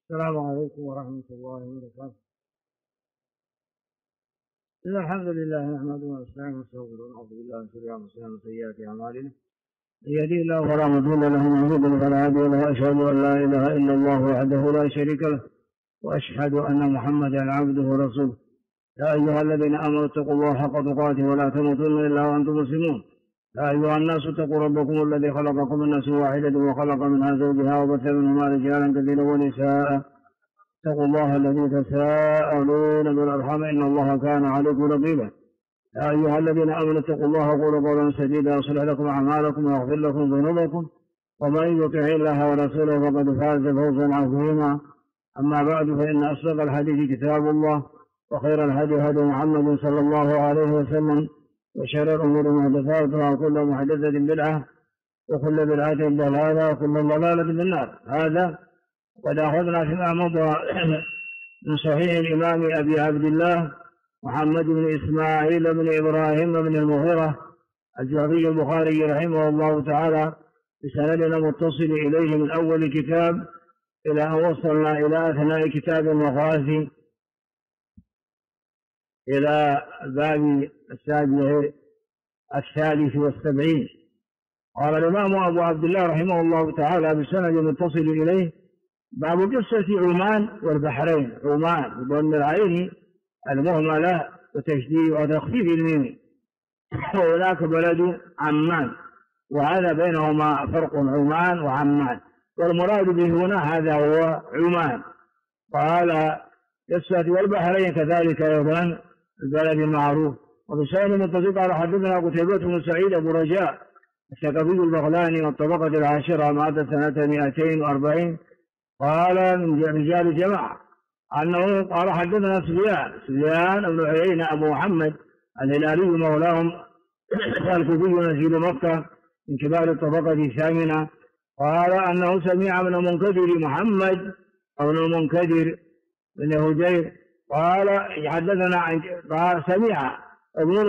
السلام عليكم ورحمة الله وبركاته. إن الحمد لله نحمده ونستعينه ونستغفره ونعوذ بالله من شرور أنفسنا ومن سيئات أعمالنا. من يهده الله فلا مضل له ومن يضلل فلا هادي له، وأشهد أن لا إله إلا الله وحده لا شريك له، وأشهد أن محمدا عبده ورسوله. يا أيها الذين آمنوا اتقوا الله حق تقاته ولا تموتن إلا وأنتم مسلمون. يا أيها الناس اتقوا ربكم الذي خلقكم من نفس واحدة وخلق منها زوجها وبث منهما رجالا كثيرا ونساء. اتقوا الله الذي تساءلون بالأرحام إن الله كان عليكم رقيبا. يا أيها الذين آمنوا اتقوا الله وقولوا قولا سديدا يصلح لكم أعمالكم ويغفر لكم ذنوبكم، ومن يطع الله ورسوله فقد فاز فوزا عظيما. أما بعد، فإن أصدق الحديث كتاب الله، وخير الهدي هدي محمد صلى الله عليه وسلم، وشر الأمور محدثاتها، وكل محدثة بدعة، وكل بدعة ضلالة، وكل ضلالة في النار. هذا قد أخذنا فيما مضى من صحيح الإمام أبي عبد الله محمد بن إسماعيل بن إبراهيم بن المغيرة الجعفي البخاري رحمه الله تعالى بسندنا متصل إليه من أول كتاب إلى أن وصلنا إلى أثناء كتاب المغازي إلى الباب الثالث والسبعين. قال الإمام أبو عبد الله رحمه الله تعالى بسند متصل إليه: باب قصة عمان والبحرين. عمان بضم العين المهملة وتشديد وتخفيف الميم، وهناك بلد عمان، وهذا بينهما فرق، عمان وعمان، والمراد به هنا هذا هو عمان. قال قصة والبحرين كذلك أيضا البلد المعروف. وبسند متصل قال حدثنا قتيبة بن سعيد أبو رجاء الثقفي البغلاني والطبقة العاشرة مات سنة 240. قال من رجال جماعة أنه قال حدثنا سفيان بن عيينة أبو محمد الهلالي مولاهم الكوفي نزيل مكة من كبار الطبقة الثامنة. قال أنه سمع من المنكدر محمد أو المنكدر بن هجير قال حدثنا قال سمع ابن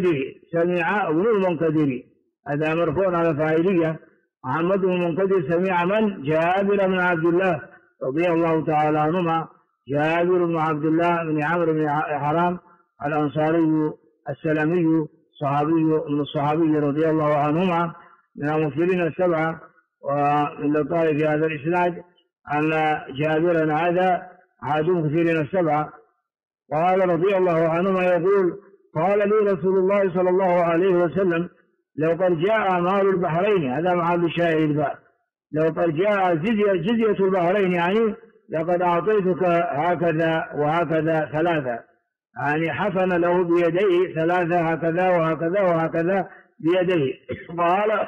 المنكدر هذا مرفوع على فاعلية. محمد بن المنكدر سمع من؟ جابر بن عبد الله رضي الله تعالى عنهما. جابر بن عبد الله بن عمرو بن حرام الأنصاري السلمي من الصحابي رضي الله عنهما من المكثرين السبعة. ومن لطائف في هذا الإسناد أن جابرا هذا أحد المكثرين السبعة. قال رضي الله عنهما يقول: قال لي رسول الله صلى الله عليه وسلم: لو قد جاء مال البحرين، هذا محل الشاهد الباب، لو قد جاء جزية البحرين، يعني لقد أعطيتك هكذا وهكذا ثلاثة، يعني حفن له بيديه ثلاثة هكذا وهكذا وهكذا بيديه. قال: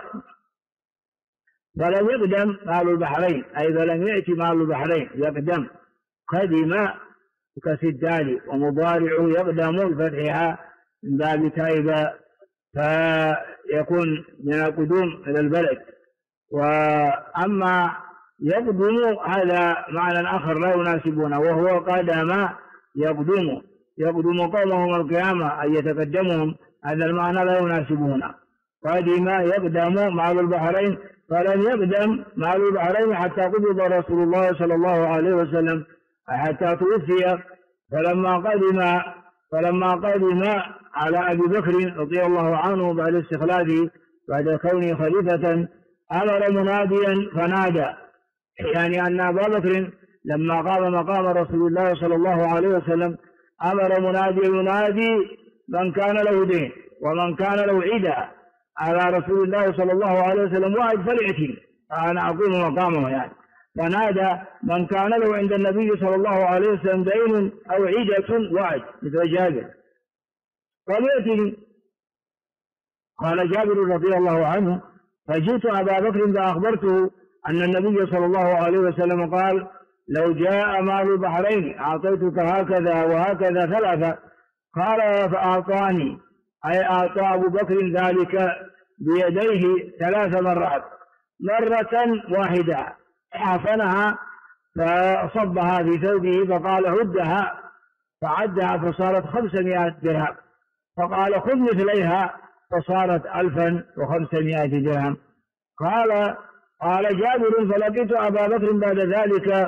فلم يقدم مال البحرين، أي فلم يأتي مال البحرين، يقدم. قدم كسدالي، ومضارع يقدم الفتحها من باب تائبة، فيكون من القدوم إلى البلد. وأما يقدم هذا معنى آخر لا يناسبنا، وهو قدم يقدم قومهم القيامة، أي يتقدمهم، هذا المعنى لا يناسبنا. قدم يقدم مال البحرين، فلم يقدم مال البحرين حتى قبض رسول الله صلى الله عليه وسلم، حتى توفي. فلما قدم على أبي بكر رضي الله عنه بعد استخلافه، بعد كونه خليفة، أمر مناديا فنادى، يعني أن أبا بكر لما قام مقام رسول الله صلى الله عليه وسلم أمر منادي ينادي من كان له دين ومن كان له عيدا على رسول الله صلى الله عليه وسلم واعد فليأتي، أنا أقوم مقامه يعني. فنادى من كان له عند النبي صلى الله عليه وسلم دين أو عيدة واعد، مثل جابر، فليأتي. قال جابر رضي الله عنه: فجئت أبا بكر فأخبرته أن النبي صلى الله عليه وسلم قال: لو جاء مال البحرين أعطيتك هكذا وهكذا ثلاثة. قال: فأعطاني، أي أعطى أبو بكر ذلك بيديه 3 مرات، مرة واحدة حفنها فصبها في ثوبه، فقال: عدها، فعدها فصارت 500 درهم، فقال: خذ مثليها، فصارت 1500 درهم. قال جابر: فلقيت أبا بكر بعد ذلك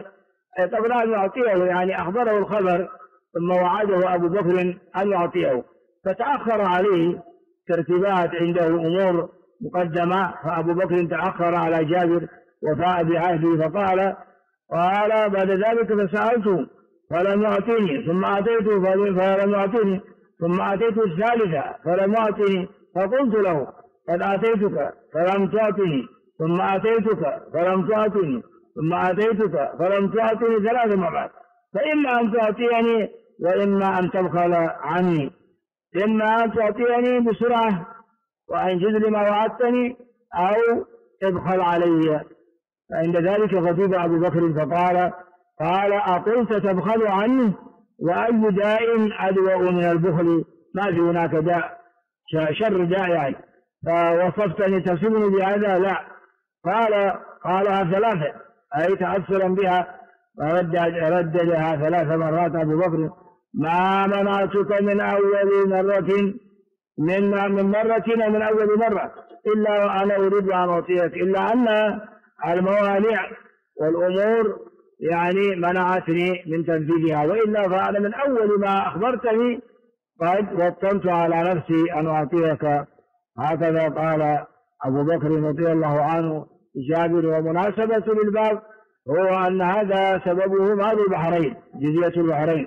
قبل أن يعطيه، يعني أخبره الخبر ثم وعده أبو بكر أن يعطيه، فتأخر عليه ترتيبات، عنده أمور مقدمة، فأبو بكر تأخر على جابر وفاء بعهده، قال بعد ذلك فسألته فلم يعطيني، ثم أتيته فلم يعطيني، ثم أتيته الثالثة فلم يعطيني، فقلت له قد أتيتك فلم تعطني، ثم أتيتك فلم تعطني، ثم أتيتك فلم تعطني 3 مرات، فإما أن تعطيني وإما أن تبخل عني، إما أن تعطيني بسرعة وأنجز لما وعدتني أو ابخل علي. فعند ذلك غضب أبو بكر فقال أقلت تبخل عني؟ وأي داء أدوأ من البخل؟ ما في هناك داء شر داء يعني، فوصفتني تصفني بهذا؟ لا. قالها 3، أي تأثرا بها، رددها 3 مرات أبو بكر: ما منعتك من أول مرة من مرة ومن أول مرة إلا وأنا أريد أن أعطيك، إلا أن الموانع والأمور يعني منعتني من تنفيذها، وإلا فأنا من أول ما أخبرتني قد وطنت على نفسي أن أعطيك. هكذا قال أبو بكر رضي الله عنه جابر. ومناسبة للباب هو أن هذا سببه مال البحرين، جزية البحرين.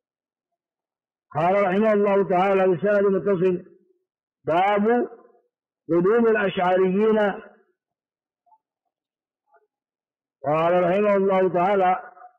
قال رحمه الله تعالى بسند متصل: باب قدوم الأشعريين. قال رحمه الله تعالى: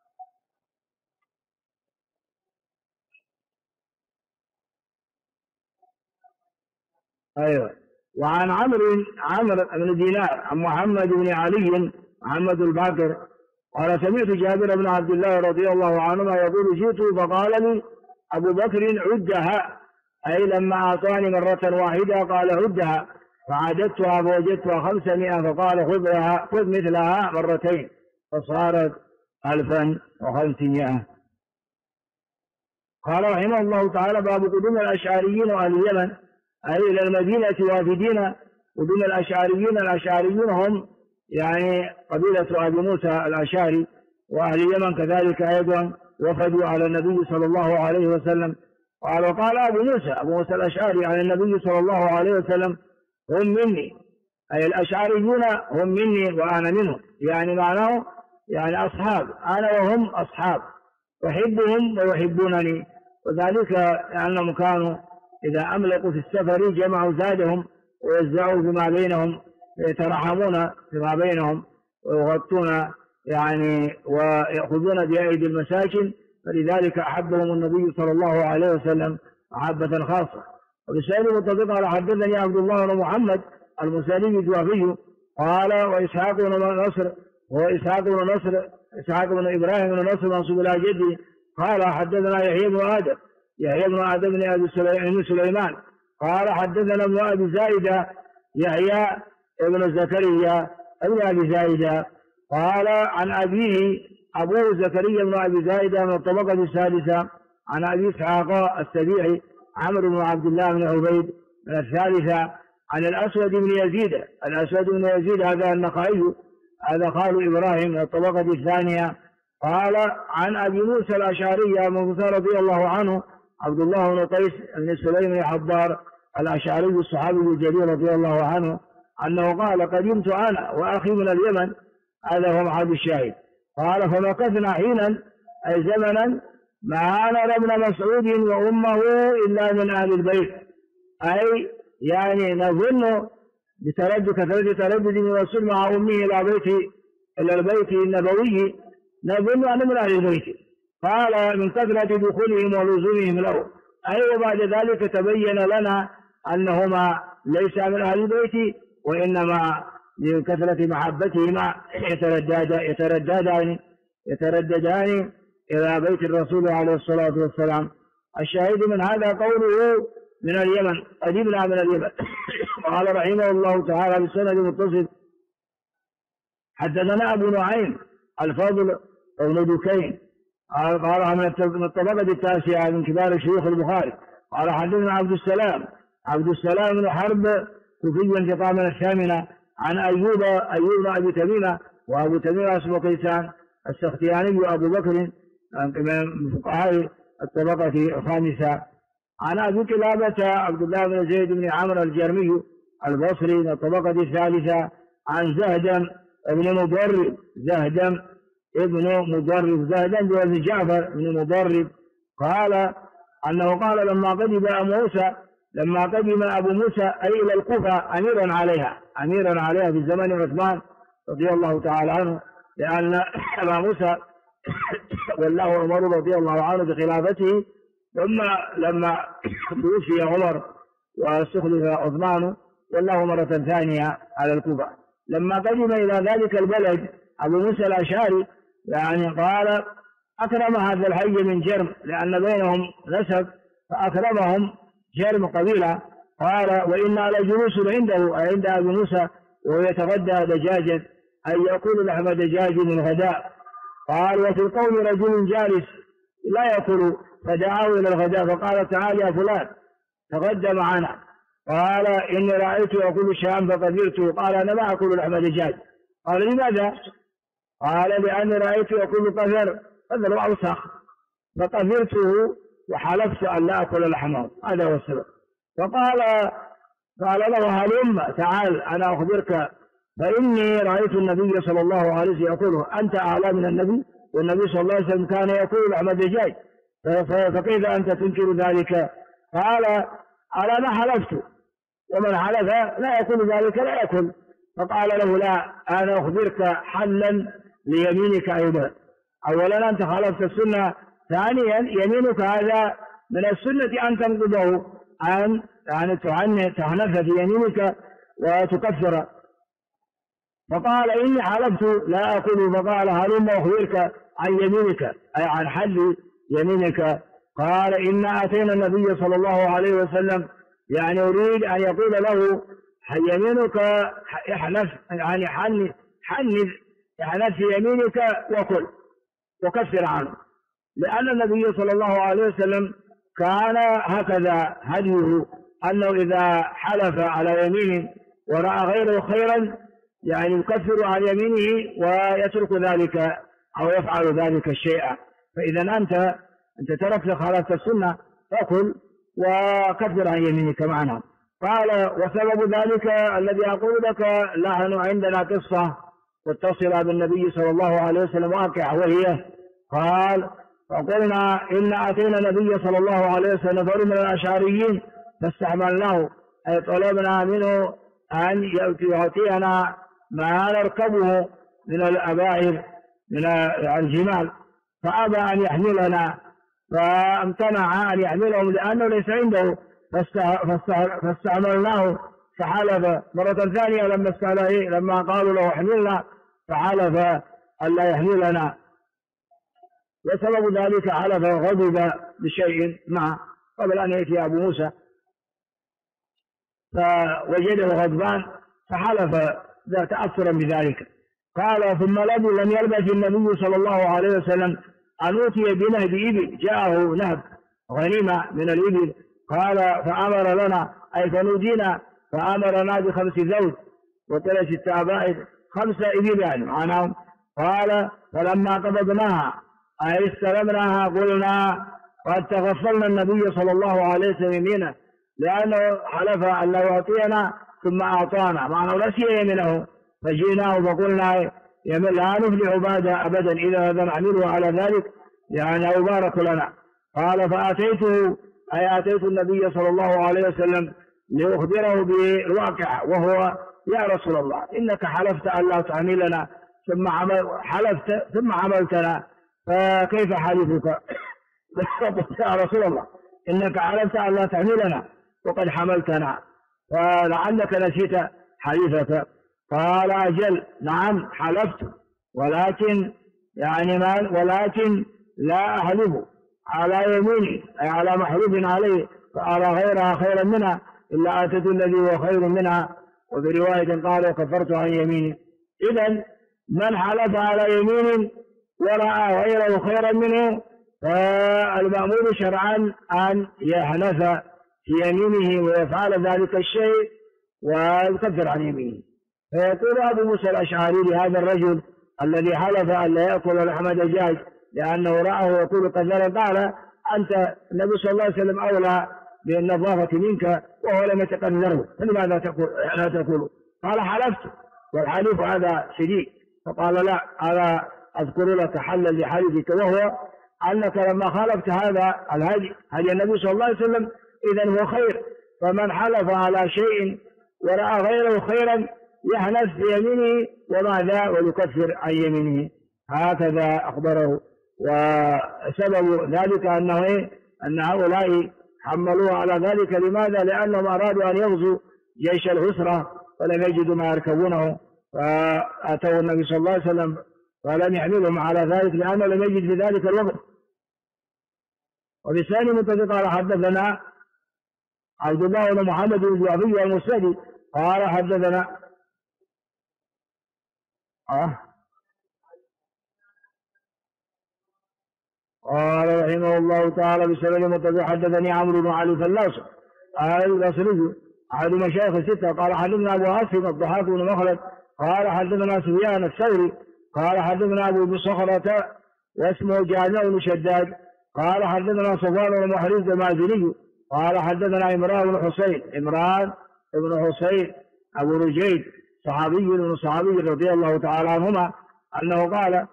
أيوة. وعن عمرو بن دينار عن محمد بن علي محمد الباكر قال: سمعت جابر بن عبد الله رضي الله عنهما يقول: جئت فقال لي أبو بكر: عدها، أي لما أعطاني مرة واحدة قال: عدها، فعددتها فوجدتها 500، فقال: خذ مثلها مرتين، فصارت 1500. قال رحمه الله تعالى: باب قدوم الأشعريين وأهل اليمن، أي إلى المدينة وافدين. قدوم الأشعريون هم يعني قبيلة أبي موسى الأشعري، وأهل اليمن كذلك أيضا وفدوا على النبي صلى الله عليه وسلم. وقال أبو موسى الأشعري على النبي صلى الله عليه وسلم: هم مني، أي الأشعريون هم مني وأنا منهم، يعني معناه يعني أصحاب، أنا وهم أصحاب، أحبهم ويحبونني. وذلك لأنهم كانوا إذا أملقوا في السفر جمعوا زادهم ويوزعوا فيما بينهم، يترحمون فيما بينهم ويغطون يعني ويأخذون بأيدي المساكن، فلذلك أحبهم النبي صلى الله عليه وسلم محبة خاصة. وبسائل متفق على: حدثني عبد الله بن محمد المسالي الجوفي قال: وإسحاق بن نصر إسحاق بن إبراهيم بن نصر منصوب إلى جدي قال: حدثنا يحيى بن آدم بن أبي سليمان قال: حدثنا ابن أبي زايدة يحيى ابن زكريا ابن أبي زايدة قال: عن أبيه أبوه زكريا بن أبي زايدة من الطبقة السادسة، عن أبي إسحاق السبيعي عمرو بن عبد الله بن عبيد من الثالثة، عن الأسود بن يزيد هذا النخعي، هذا خال إبراهيم من الطبقة الثانية. قال: عن أبي موسى الأشعري موسى رضي الله عنه عبد الله بن قيس بن سليم الحضار الأشعري الصحابي الجليل رضي الله عنه أنه قال: قدمت أنا وأخي من اليمن، هذا هو محل الشاهد. قال: فمكثنا حينا، أي زمنا، ما نرى ابن مسعود وأمه إلا من أهل البيت، أي يعني نظن كثرة تردد الرسول مع أمه إلى البيت النبوي، نظن أن من أهل البيت. قال: من كثرة دخولهم ولزومهم له، أي وبعد ذلك تبين لنا أنهما ليس من أهل البيت، وإنما من كثرة محبتهما يترددان إلى بيت الرسول عليه الصلاة والسلام. الشاهد من هذا قوله من اليمن، قدمنا من اليمن. قال رحمه الله تعالى بسند متصل: حدثنا أبو نعيم الفضل بن دكين قال: من الطبقة التاسعة من كبار شيوخ البخاري. قال: حدثنا عبد السلام بن حرب كوفي انتقاء من الثامنة، عن أيوب بن أبي تميمة، وأبو تميمة اسمه كيسان، السختياني أبو بكر من فقهاء الطبقة الخامسة. عن أبي قلابة عبد الله بن زيد بن عمرو الجرمي البصري من الطبقة الثالثة. عن زهدم بن مضرب، زهدم بن جعفر بن مضرب قال أنه قال لما قدم أبو موسى أي إلى الكوفة أميرا عليها في زمن عثمان رضي الله تعالى عنه، لأن أبا موسى والله عمر رضي الله عنه بخلافته، ثم لما توفي عمر واستخلف عثمان والله مرة ثانية على الكوفة. لما قدم إلى ذلك البلد أبو موسى الأشعري قال أكرم هذا الحي من جرم، لأن بينهم نسب، فأكرمهم جرم قبيلة. قال وإنا لجلوس عنده أي عند أبي موسى وهو يتغدى دجاجا، أي يأكل لحم دجاج من الغداء. قال وفي القوم رجل جالس لا يأكل، فدعاه إلى الغداء فقال تعال يا فلان تغدى معنا. قال إني رأيت يأكل شيئا فقبلته. قال أنا ما أكل لحم دجاج. قال لماذا؟ قال لأني رأيت يأكل قذر أوسخ فقبلته وحلفت أن لا أكل لحمه، هذا هو السبب. قال له هلم تعال أنا أخبرك، فإني رأيت النبي صلى الله عليه وسلم يقوله أنت أعلى من النبي، والنبي صلى الله عليه وسلم كان يأكل لحم الدجاج، فكيف أنت تنكر ذلك؟ قال أنا ما حلفت، ومن حلف لا يكون ذلك لا يكون. فقال له لا أنا أخبرك حلا ليمينك أيضا، أولا أنت خالفت السنة، ثانيا يمينك هذا من السنة أن تنقضه، أن يعني تحنث في يمينك وتكفر. فقال إني حلفت لا أكل. فقال هلم أخبرك عن يمينك أي عن حل يمينك. قال إن أتينا النبي صلى الله عليه وسلم، يعني يريد أن يقول له يمينك احنث، يعني احنث في يمينك وكل وكفر عنه، لأن النبي صلى الله عليه وسلم كان هكذا هديه، أنه إذا حلف على يمين ورأى غيره خيرا يعني يكفر عن يمينه ويترك ذلك أو يفعل ذلك الشيء. فإذا أنت تركت خالفت السنة فكل وكفر عن يمينك معنا. قال وسبب ذلك الذي أقول لك نحن عندنا قصة متصلة بالنبي صلى الله عليه وسلم واقعة، وهي قال فقلنا إن أتينا النبي صلى الله عليه وسلم فرد من الأشعريين فاستعملناه، أي طلبنا منه أن يعطينا ما نركبه من الأبائر من الجمال، فأبى أن يحملنا، فامتنع أن يحملهم لأنه ليس عنده، فاستعملناه فحلف مرة ثانية لما قالوا له احملنا فحلف أن لا يحملنا، وسبب ذلك حلف غضب بشيء معه قبل أن يأتي أبو موسى فوجده غضبان فحلف تأثرا بذلك. قال ثم لم يلبث النبي صلى الله عليه وسلم أن أوتي بنهب إبل، جاءه نهب غنيمة من الإبل. قال فأمر لنا أي فنودينا فأمرنا ب5 زوج و3 عبائد 5 إبل يعني معناهم. قال فلما قبضناها أي استلمناها قلنا قد تغفلنا النبي صلى الله عليه وسلم يمينه، لأنه حلف أن لا يعطينا ثم أعطانا معناه نسي يمينه، فجئناه فقلنا لا نفلح بعد أبدا إذا نعمله على ذلك يعني أبارك لنا. قال فأتيته أي أتيت النبي صلى الله عليه وسلم لأخبره بالواقع، وهو يا رسول الله إنك حلفت أن لا تعملنا ثم عملتنا، فكيف حلفك؟ يا رسول الله إنك حلفت أن لا تعملنا وقد حملتنا، فلعلك نسيت حليفك. قال أجل نعم حلفت، ولكن لا أحلف على يميني أي على محلوف عليه فأرى غيرها خيرا منها إلا أتت الذي هو خير منها. وفي رواية قال وكفرت عن يميني. إذن من حلف على يمين ورأى غيره خيرا منه فالمأمور شرعا أن يحنث في يمينه ويفعل ذلك الشيء ويكفر عن يمينه. فيقول أبو موسى الأشعري لهذا الرجل الذي حلف أن لا يأكل لحم دجاج لأنه رآه يقول قذرا، قال أنت النبي صلى الله عليه وسلم أولى بالنظافة منك وهو لم يتقذره، فلماذا لا تقول؟ قال حلفت والحليف هذا شديد. فقال لا، هذا أذكر لك حلا لحلفك، وهو أنك لما خالفت هذا هدي النبي صلى الله عليه وسلم إذن هو خير، فمن حلف على شيء ورأى غيره خيرا يحنث بيمينه وماذا ويكفر عن يمينه، هكذا أخبره. وسبب ذلك أن هؤلاء حملوه على ذلك. لماذا؟ لأنهم أرادوا أن يغزوا جيش العسرة فلم يجدوا ما يركبونه، فأتوا النبي صلى الله عليه وسلم فلم يحملهم على ذلك لأنه لم يجد في ذلك الوقت. وبالثاني متفق قال حدثنا عبد الله بن محمد بن الجعفي المسندي قال حدثنا قال رحمه الله تعالى بسند متفق حدثني عمرو بن علي فلاس البصري أحد مشايخ الستة قال حدثنا أبو عاصم الضحاك بن مخلد قال حدثنا سفيان الثوري قال حدثنا أبو بصخرة واسمه جامع بن شداد قال حدثنا صفوان بن محرز المازني قال حدثنا عمران بن حسين أبو رجيد صحابي من صحابي رضي الله تعالى عنهما أنه قال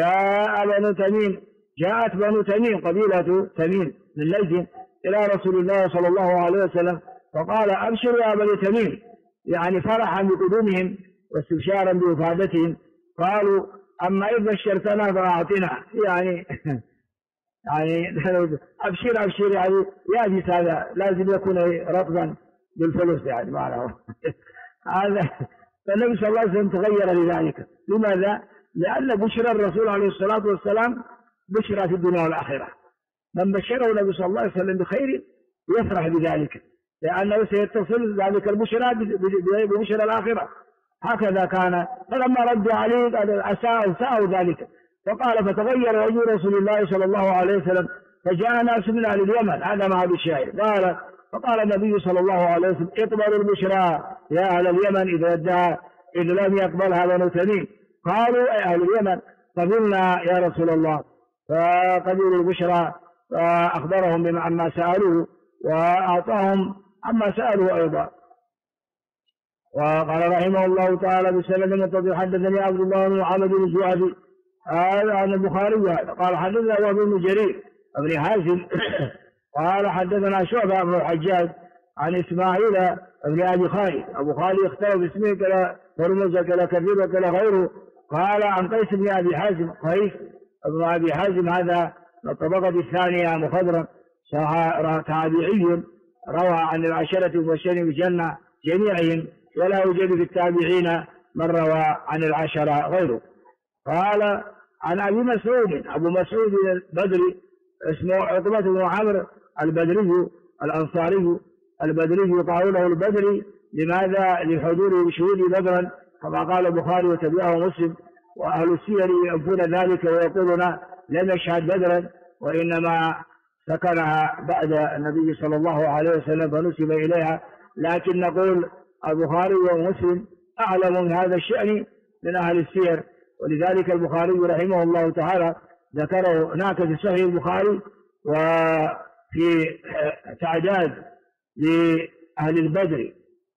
جاءت بنو تميم قبيلة تميم من ليث إلى رسول الله صلى الله عليه وسلم فقال أبشروا يا بني تميم، يعني فرحا بقدومهم واستبشارا بوفادتهم. قالوا أما إذا بشرتنا فأعطنا، يعني أبشر يعني يأتي هذا لازم يكون رطبا بالفلوس يعني معناه هذا. فالنبي صلى الله عليه وسلم تغير لذلك. لماذا؟ لأن بشرى الرسول عليه الصلاة والسلام بشرى في الدنيا والآخرة. من بشره النبي صلى الله عليه وسلم بخير يفرح بذلك، لأنه سيتصل ذلك البشرى ببشرى الآخرة. هكذا كان. فلما ردوا عليه قال أساءوا ذلك، فقال فتغير وجه رسول الله صلى الله عليه وسلم فجاء ناس من أهل اليمن، هذا مع الشاعر. فقال النبي صلى الله عليه وسلم اقبلوا البشرى يا أهل اليمن إذ لم يقبلها بنو تميم. قالوا أي أهل اليمن قبلنا يا رسول الله، فقبلوا البشرى فأخبرهم عما سألوه وأعطاهم عما سألوه أيضا. وقال رحمه الله تعالى بسند متصل حدثني عبد الله بن محمد بن الجعفي عن البخاري قال حدثنا وهب بن جرير بن حازم قال حدثنا شعبة بن الحجاج عن إسماعيل بن أبي خالد. أبو خالد اختلف باسمه كلا فرمز كلا كبير وكلا غيره. قال عن قيس بن أبي حازم، قيس بن أبي حازم هذا الطبقة الثانية مخضرا تابعي روى عن العشرة المبشرين بالجنة جميعهم، ولا يوجد في التابعين من روى عن العشرة غيره. قال عن أبي مسعود البدري اسمه عقبة بن عمرو البدري الأنصاري البدري يقال له البدري. لماذا؟ لحضوره بشهود بدرا كما قال البخاري وتبعه مسلم. وأهل السير ينفون ذلك ويقولون لم يشهد بدرا، وإنما سكنها بعد النبي صلى الله عليه وسلم فنسب إليها. لكن نقول البخاري ومسلم أعلم من هذا الشأن من أهل السير، ولذلك البخاري رحمه الله تعالى ذكره هناك في صحيح البخاري وفي تعداد لأهل البدر،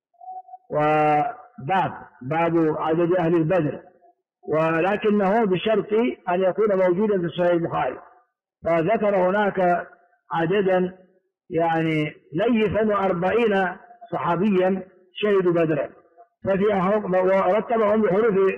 وباب عدد أهل البدر، ولكنه بشرط أن يكون موجودا في صحيح البخاري. فذكر هناك عددا يعني ليفا 40 صحابيا شهدوا بدرا، ورتبهم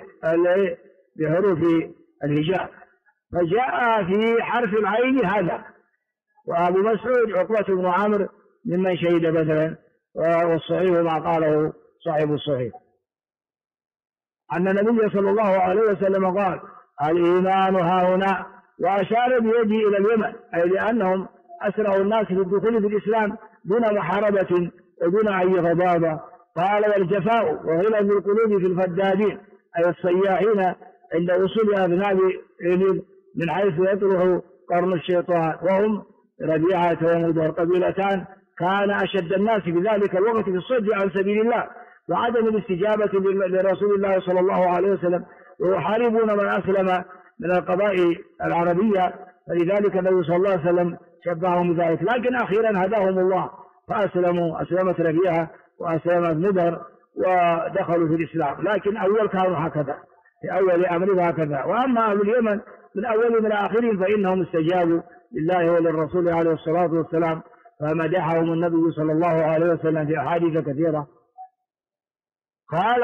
بحروف الهجاء، فجاء في حرف العين هذا. وأبو مسعود عقبة بن عمرو ممن شهد بدرا، والصحيح ما قاله صاحب الصحيح أن النبي صلى الله عليه وسلم قال الإيمان ها هنا، وأشار بيده إلى اليمن، أي لأنهم أسرع الناس في الدخول في الإسلام دون محاربة ودون أي غضاضة. قال والجفاء وغلظ القلوب في الفدادين، أي الصياحين عند وصول أذناب من حيث يطرح قرن الشيطان، وهم ربيعة ومدر قبيلتان كان أشد الناس في ذلك الوقت في الصد عن سبيل الله وعدم الاستجابة لرسول الله صلى الله عليه وسلم، ويحاربون من أسلم من القبائل العربية، فلذلك النبي صلى الله عليه وسلم شبههم بذلك. لكن أخيرا هداهم الله فأسلموا، أسلمت ربيعة وأسلمت مدر ودخلوا في الإسلام. لكن أول كانوا هكذا، في أول أمرهم هكذا. وأما أهل اليمن من أولهم إلى آخرهم فإنهم استجابوا لله وللرسول عليه الصلاة والسلام، فمدحهم النبي صلى الله عليه وسلم في أحاديث كثيرة. قال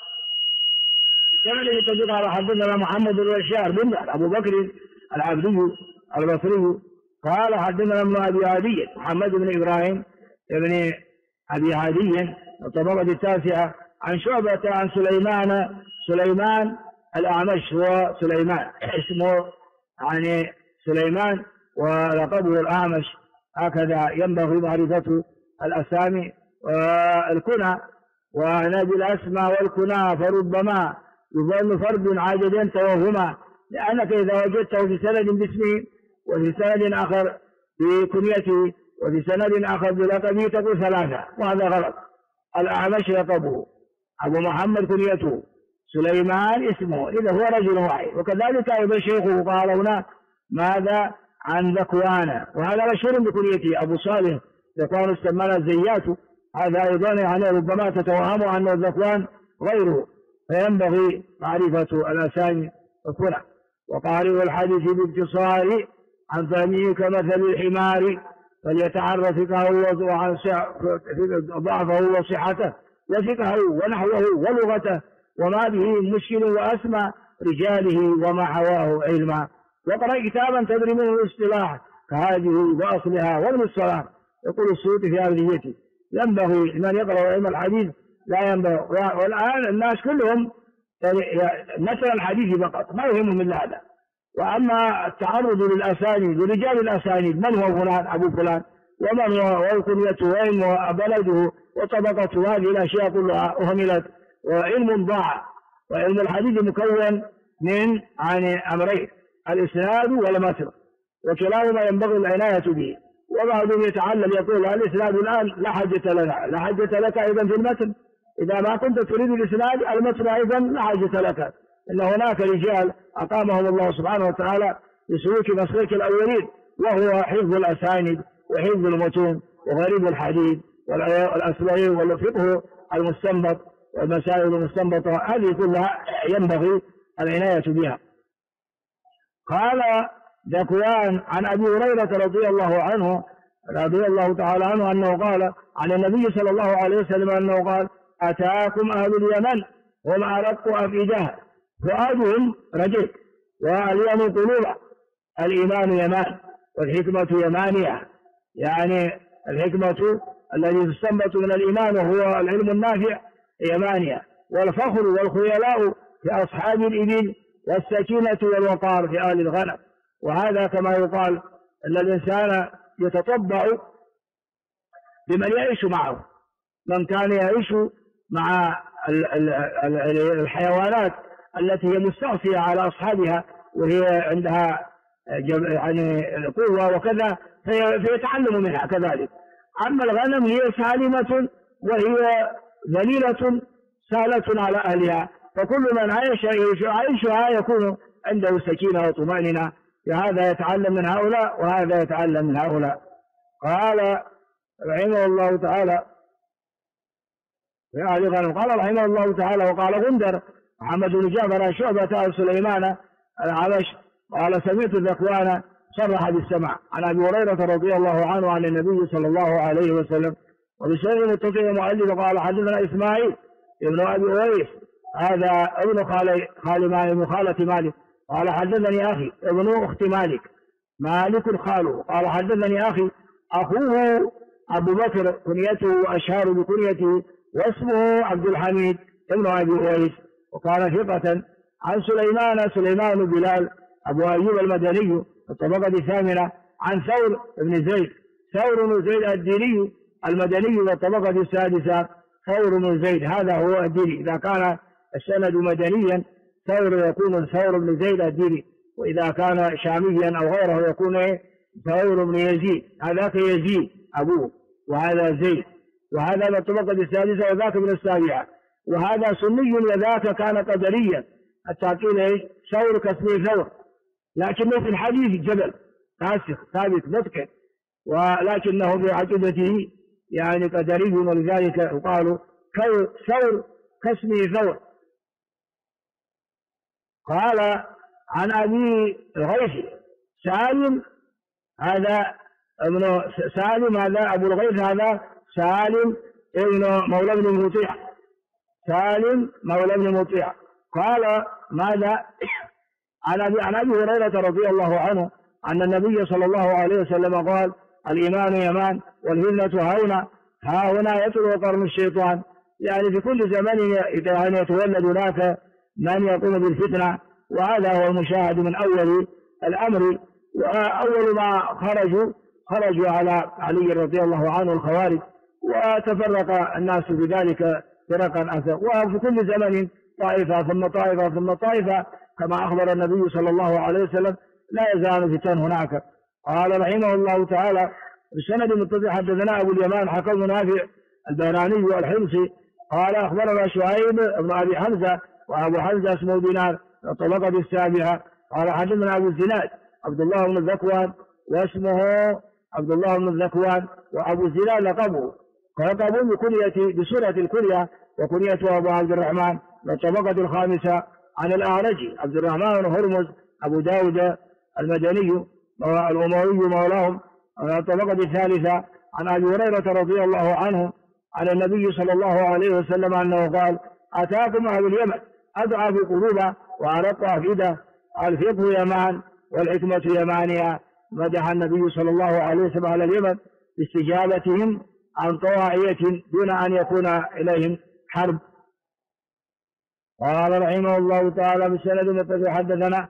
قال حدثنا محمد بن بشار بن أبو بكر العبدي البصري قال حدثنا ابن أبي عدي محمد بن إبراهيم ابن أبي عدي الطبقة التاسعة عن شعبة عن سليمان الأعمش، هو سليمان اسمه يعني سليمان ولقبه الأعمش، هكذا ينبغي معرفة الأسامي والكنى. ونادي الأسماء والكنى فربما يظن فرد عاجدين توهما، لأنك إذا وجدته في سند باسمه وفي سند آخر بكنيته وفي سند آخر بلقبه تقول ثلاثة، وهذا غلط. الأعمش لقبه، أبو محمد كنيته، سليمان اسمه، إذا هو رجل واحد. وكذلك أيضا شيخه قال هنا ماذا عن ذكوان، وهذا مشهور بكنيته أبو صالح ذكوان السمان الزيات، هذا أيضا يعني ربما تتوهم أن الذكوان غيره، فينبغي معرفة الأسامي والكنى. وقارئ الحديث باختصار عن فهمه كمثل الحمار فليتعرف فقهه وعن ضعفه وصحته وفقهه ونحوه ولغته وما به مشكل وأسمى رجاله وما حواه علما. وقرأ كتابا تدري منه الاصطلاح كهذه وأصلها وابن الصلاح. يقول السيوطي في أبنيته ينبغي لمن يقرأ علم الحديث لا ينبغي. والآن الناس كلهم مثل الحديث فقط، ما يهمهم إلا هذا. وأما التعرض للأسانيد ورجال الأسانيد، من هو فلان أبو فلان ومن هو وكنيته وإن بلده وطبقته، هذه الأشياء كلها أهملت وعلم ضاع. وعلم الحديث مكون من أمرين، الإسناد والمتن، وكلاهما ينبغي العناية به. وبعضهم يتعلم يقول الإسناد الآن لا حاجة لنا، لا حاجة لك أيضا في المتن، إذا ما كنت تريد الإسناد المتن أيضا لا حاجة لك، إن هناك رجال أقامهم الله سبحانه وتعالى لسلوك مسلك الأولين، وهو حفظ الأسانيد وحفظ المتون وغريب الحديث والأصلين والفقه المستنبط والمسائل المستنبطة، هذه كلها ينبغي العناية بها. قال ذكوان عن أبي هريرة رضي الله تعالى عنه أنه قال عن النبي صلى الله عليه وسلم أنه قال أتاكم أهل اليمن هم أرق أفئدة فؤادهم رجل واليمن قلوب. الإيمان يمان والحكمة يمانية، يعني الحكمة الذي تستنبط من الإيمان وهو العلم النافع يمانية. والفخر والخيلاء في أصحاب الإبل والسكينة والوقار في آل الغنم. وهذا كما يقال أن الإنسان يتطبع بمن يعيش معه. من كان يعيش مع الحيوانات التي هي مستعصية على أصحابها وهي عندها يعني قوة وكذا فيتعلم منها كذلك. أما الغنم هي سالمة وهي ذليلة سالة على أهلها، فكل من عيشها يكون عنده سكينة وطمأنينة. فهذا يتعلم من هؤلاء وهذا يتعلم من هؤلاء. قال رحمه الله تعالى قال رحمه الله تعالى وقال غندر محمد بن جعفر عن شعبة عن سليمان العمش قال سمعت ذكوان صرح بالسمع عن أبي هريرة رضي الله عنه عن النبي صلى الله عليه وسلم. وبسند متفق مؤلف قال حدثنا إسماعيل ابن أبي أويس هذا ابن خالة مالك قال حدثني أخي ابن أخت مالك خاله قال حدثني أخي أخوه أبو بكر كنيته أشهر بكنيته واسمه عبد الحميد ابن أبي أويس وكان ثقة. عن سليمان بلال أبو أيوب المدني الطبقة الثامنة. عن ثور بن زيد الديني المدني والطبقة السادسة. ثور بن زيد هذا هو الديني، إذا كان السند مدنيا ثور يكون ثور بن زيد الديني، وإذا كان شاميا أو غيره يكون ثور بن يزيد، هذاك يزيد أبوه وهذا زيد، وهذا من الطبقة السادسة وذاك من السابعة، وهذا سني وذاك كان قدريا حتى قيل إيش ثور كاسمه ثور، لكنه في الحديث جبل راسخ ثابت متقن، ولكنه بعقيدته يعني قدري، ولذلك يقال ثور كاسمه ثور. قال عن أبي الغيث سالم، هذا ابن سالم، هذا أبو الغيث، هذا سالم ابن مولى بن مطيع، سالم مولى بن مطيع. قال ماذا؟ عن أبي هريرة رضي الله عنه أن النبي صلى الله عليه وسلم قال الإيمان يمان والفتنة هاهنا، هاهنا يطلع قرن الشيطان، يعني في كل زمن يتولد هناك من يقوم بالفتنة، وهذا هو المشاهد من أول الأمر. وأول ما خرجوا على علي رضي الله عنه الخوارج، وتفرق الناس بذلك فرقا أكثر، وفي كل زمن طائفة ثم طائفة ثم طائفة، كما أخبر النبي صلى الله عليه وسلم لا يزال فتن هناك. قال رحمه الله تعالى بسند متصل حدثنا أبو اليمان حكم نافع البهراني الحمصي قال أخبرنا شعيب بن أبي حمزة، وأبو حمزة اسمه دينار الطبقة السابعة. قال حدثنا أبو الزناد عبد الله بن الذكوان، واسمه عبد الله بن الذكوان، وأبو الزناد لقبه بكنية بسورة الكنية، وكنيته أبو عبد الرحمن الطبقة الخامسة. عن الأعرج عبد الرحمن بن هرمز أبو داود المدني الأموي مولاهم الطبقة الثالثة. عن أبي هريرة رضي الله عنه عن النبي صلى الله عليه وسلم أنه قال أتاكم أهل اليمن أضعف قلوبا وأرق أفئدة، الفقه يمان والحكمة يمانيا. مدح النبي صلى الله عليه وسلم على اليمن باستجابتهم عن طواعية دون أن يكون إليهم حرب. قال رحمه الله تعالى بسند متصل حدثنا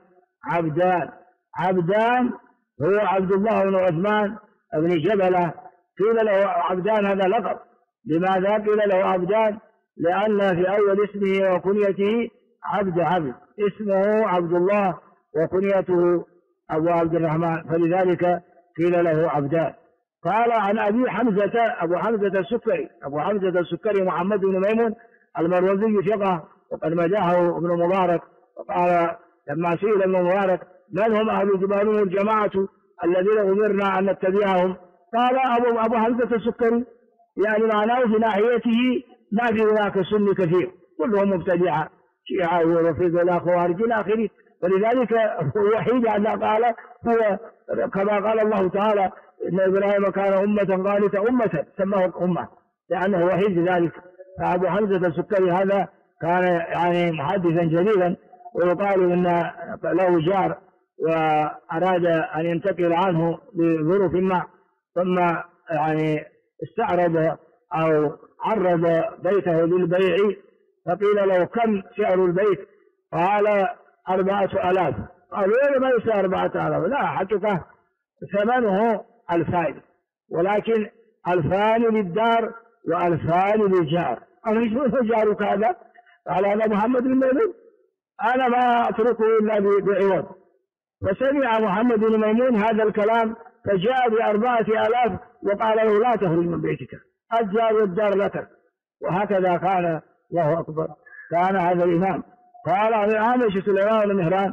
عبدان هو عبد الله بن عثمان بن جبلة، قيل له عبدان هذا لقب. لماذا قيل له عبدان؟ لأن في أول اسمه وكنيته عبد، اسمه عبد الله وكنيته أبو عبد الرحمن، فلذلك قيل له عبدان. قال عن أبي حمزة أبو حمزة السكري محمد بن ميمون المروزي ثقة، وقد مدحه ابن مبارك. وقال لما سئل ابن مبارك من هم أهل الجماعة الذين أمرنا أن نتبعهم، قال أبو حمزة السكري، يعني معناه في ناحيته ما في هناك سني كثير كلهم مبتدعة شيعة ورفيق والخوارج إلى آخره، ولذلك هو الوحيد أن قال هو كما قال الله تعالى إن إبراهيم كان أمة قانتا، أمة سماه أمة لأنه وحيد ذلك. فأبو حمزة السكري هذا كان يعني محدثا جليلا، ويقال إن له جار وأراد أن ينتقل عنه لظروف ما، ثم يعني استعرض أو عرض بيته للبيع، فقيل له كم سعر البيت؟ قال 4000. قالوا ما يسعر 4000؟ لا حقيقة ثمنه 2000، ولكن 2000 للدار و2000 للجار. قالوا ايش هو جارك هذا؟ قال أنا محمد بن ميمون، أنا ما أتركه إلا بعوض. فسمع محمد بن ميمون هذا الكلام فجاء ب4000 وقال له لا تخرج من بيتك، الجار والدار لك. وهكذا كان، الله أكبر، كان هذا الإمام. قال عن عامش سليمان بن مهران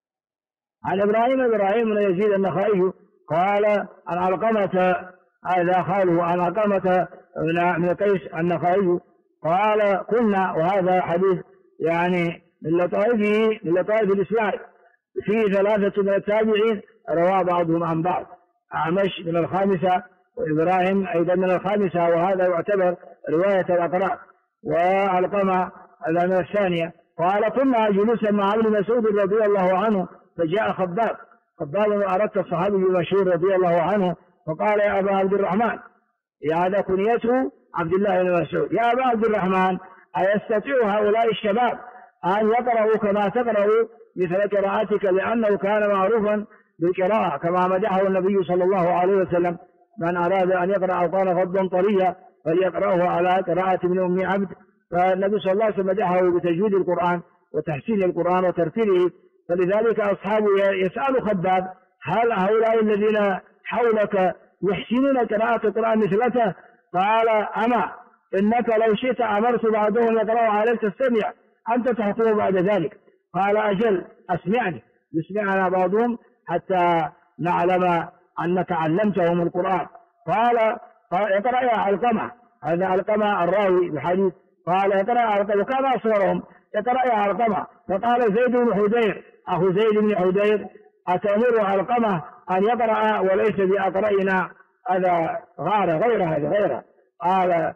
عن إبراهيم بن يزيد النخعي قال عن علقمة، هذا خاله، عن علقمة من قيس النخعي قال كنا، وهذا حديث يعني من لطائف الإسلام، فيه 3 من التابعين روى بعضهم عن بعض، أعمش من الخامسة وإبراهيم أيضا من الخامسة، وهذا يعتبر رواية الأقراء، وعلقمة هذا من الثانية. قال كنا جلوسا مع ابن مسعود رضي الله عنه، فجاء خباب أردت الصحابي المشهور رضي الله عنه، فقال يا أبا عبد الرحمن، هذا كنيته عبد الله بن مسعود، يا أبا عبد الرحمن أيستطيع هؤلاء الشباب أن يقرأوا كما تقرأ مثل قراءتك؟ لأنه كان معروفا بالقراءة كما مدحه النبي صلى الله عليه وسلم، من أراد أن يقرأ القرآن غضا طريا فليقرأه على قراءة ابن أم عبد. فالنبي صلى الله عليه وسلم مدحه بتجويد القرآن وتحسين القرآن وترتيله. فلذلك أصحابه يسأل خباب هل هؤلاء الذين حولك يحسنون قراءة القرآن مثلك؟ قال أما إنك لو شئت أمرت بعضهم يقرأ عليك تستمع أنت تحكم بعد ذلك. قال أجل أسمعني، يسمعنا بعضهم حتى نعلم أنك علمتهم القرآن. قال اقرأ يا علقمة، هذا علقمة الراوي الحديث، قال اقرأ يا علقمة، كان أصغرهم، اقرأ يا علقمة. فقال زيد بن حدير أخو زيد بن حدير أتأمر علقمة أن يقرأ وليس بأقرأنا؟ هذا غير هذا غيره. قال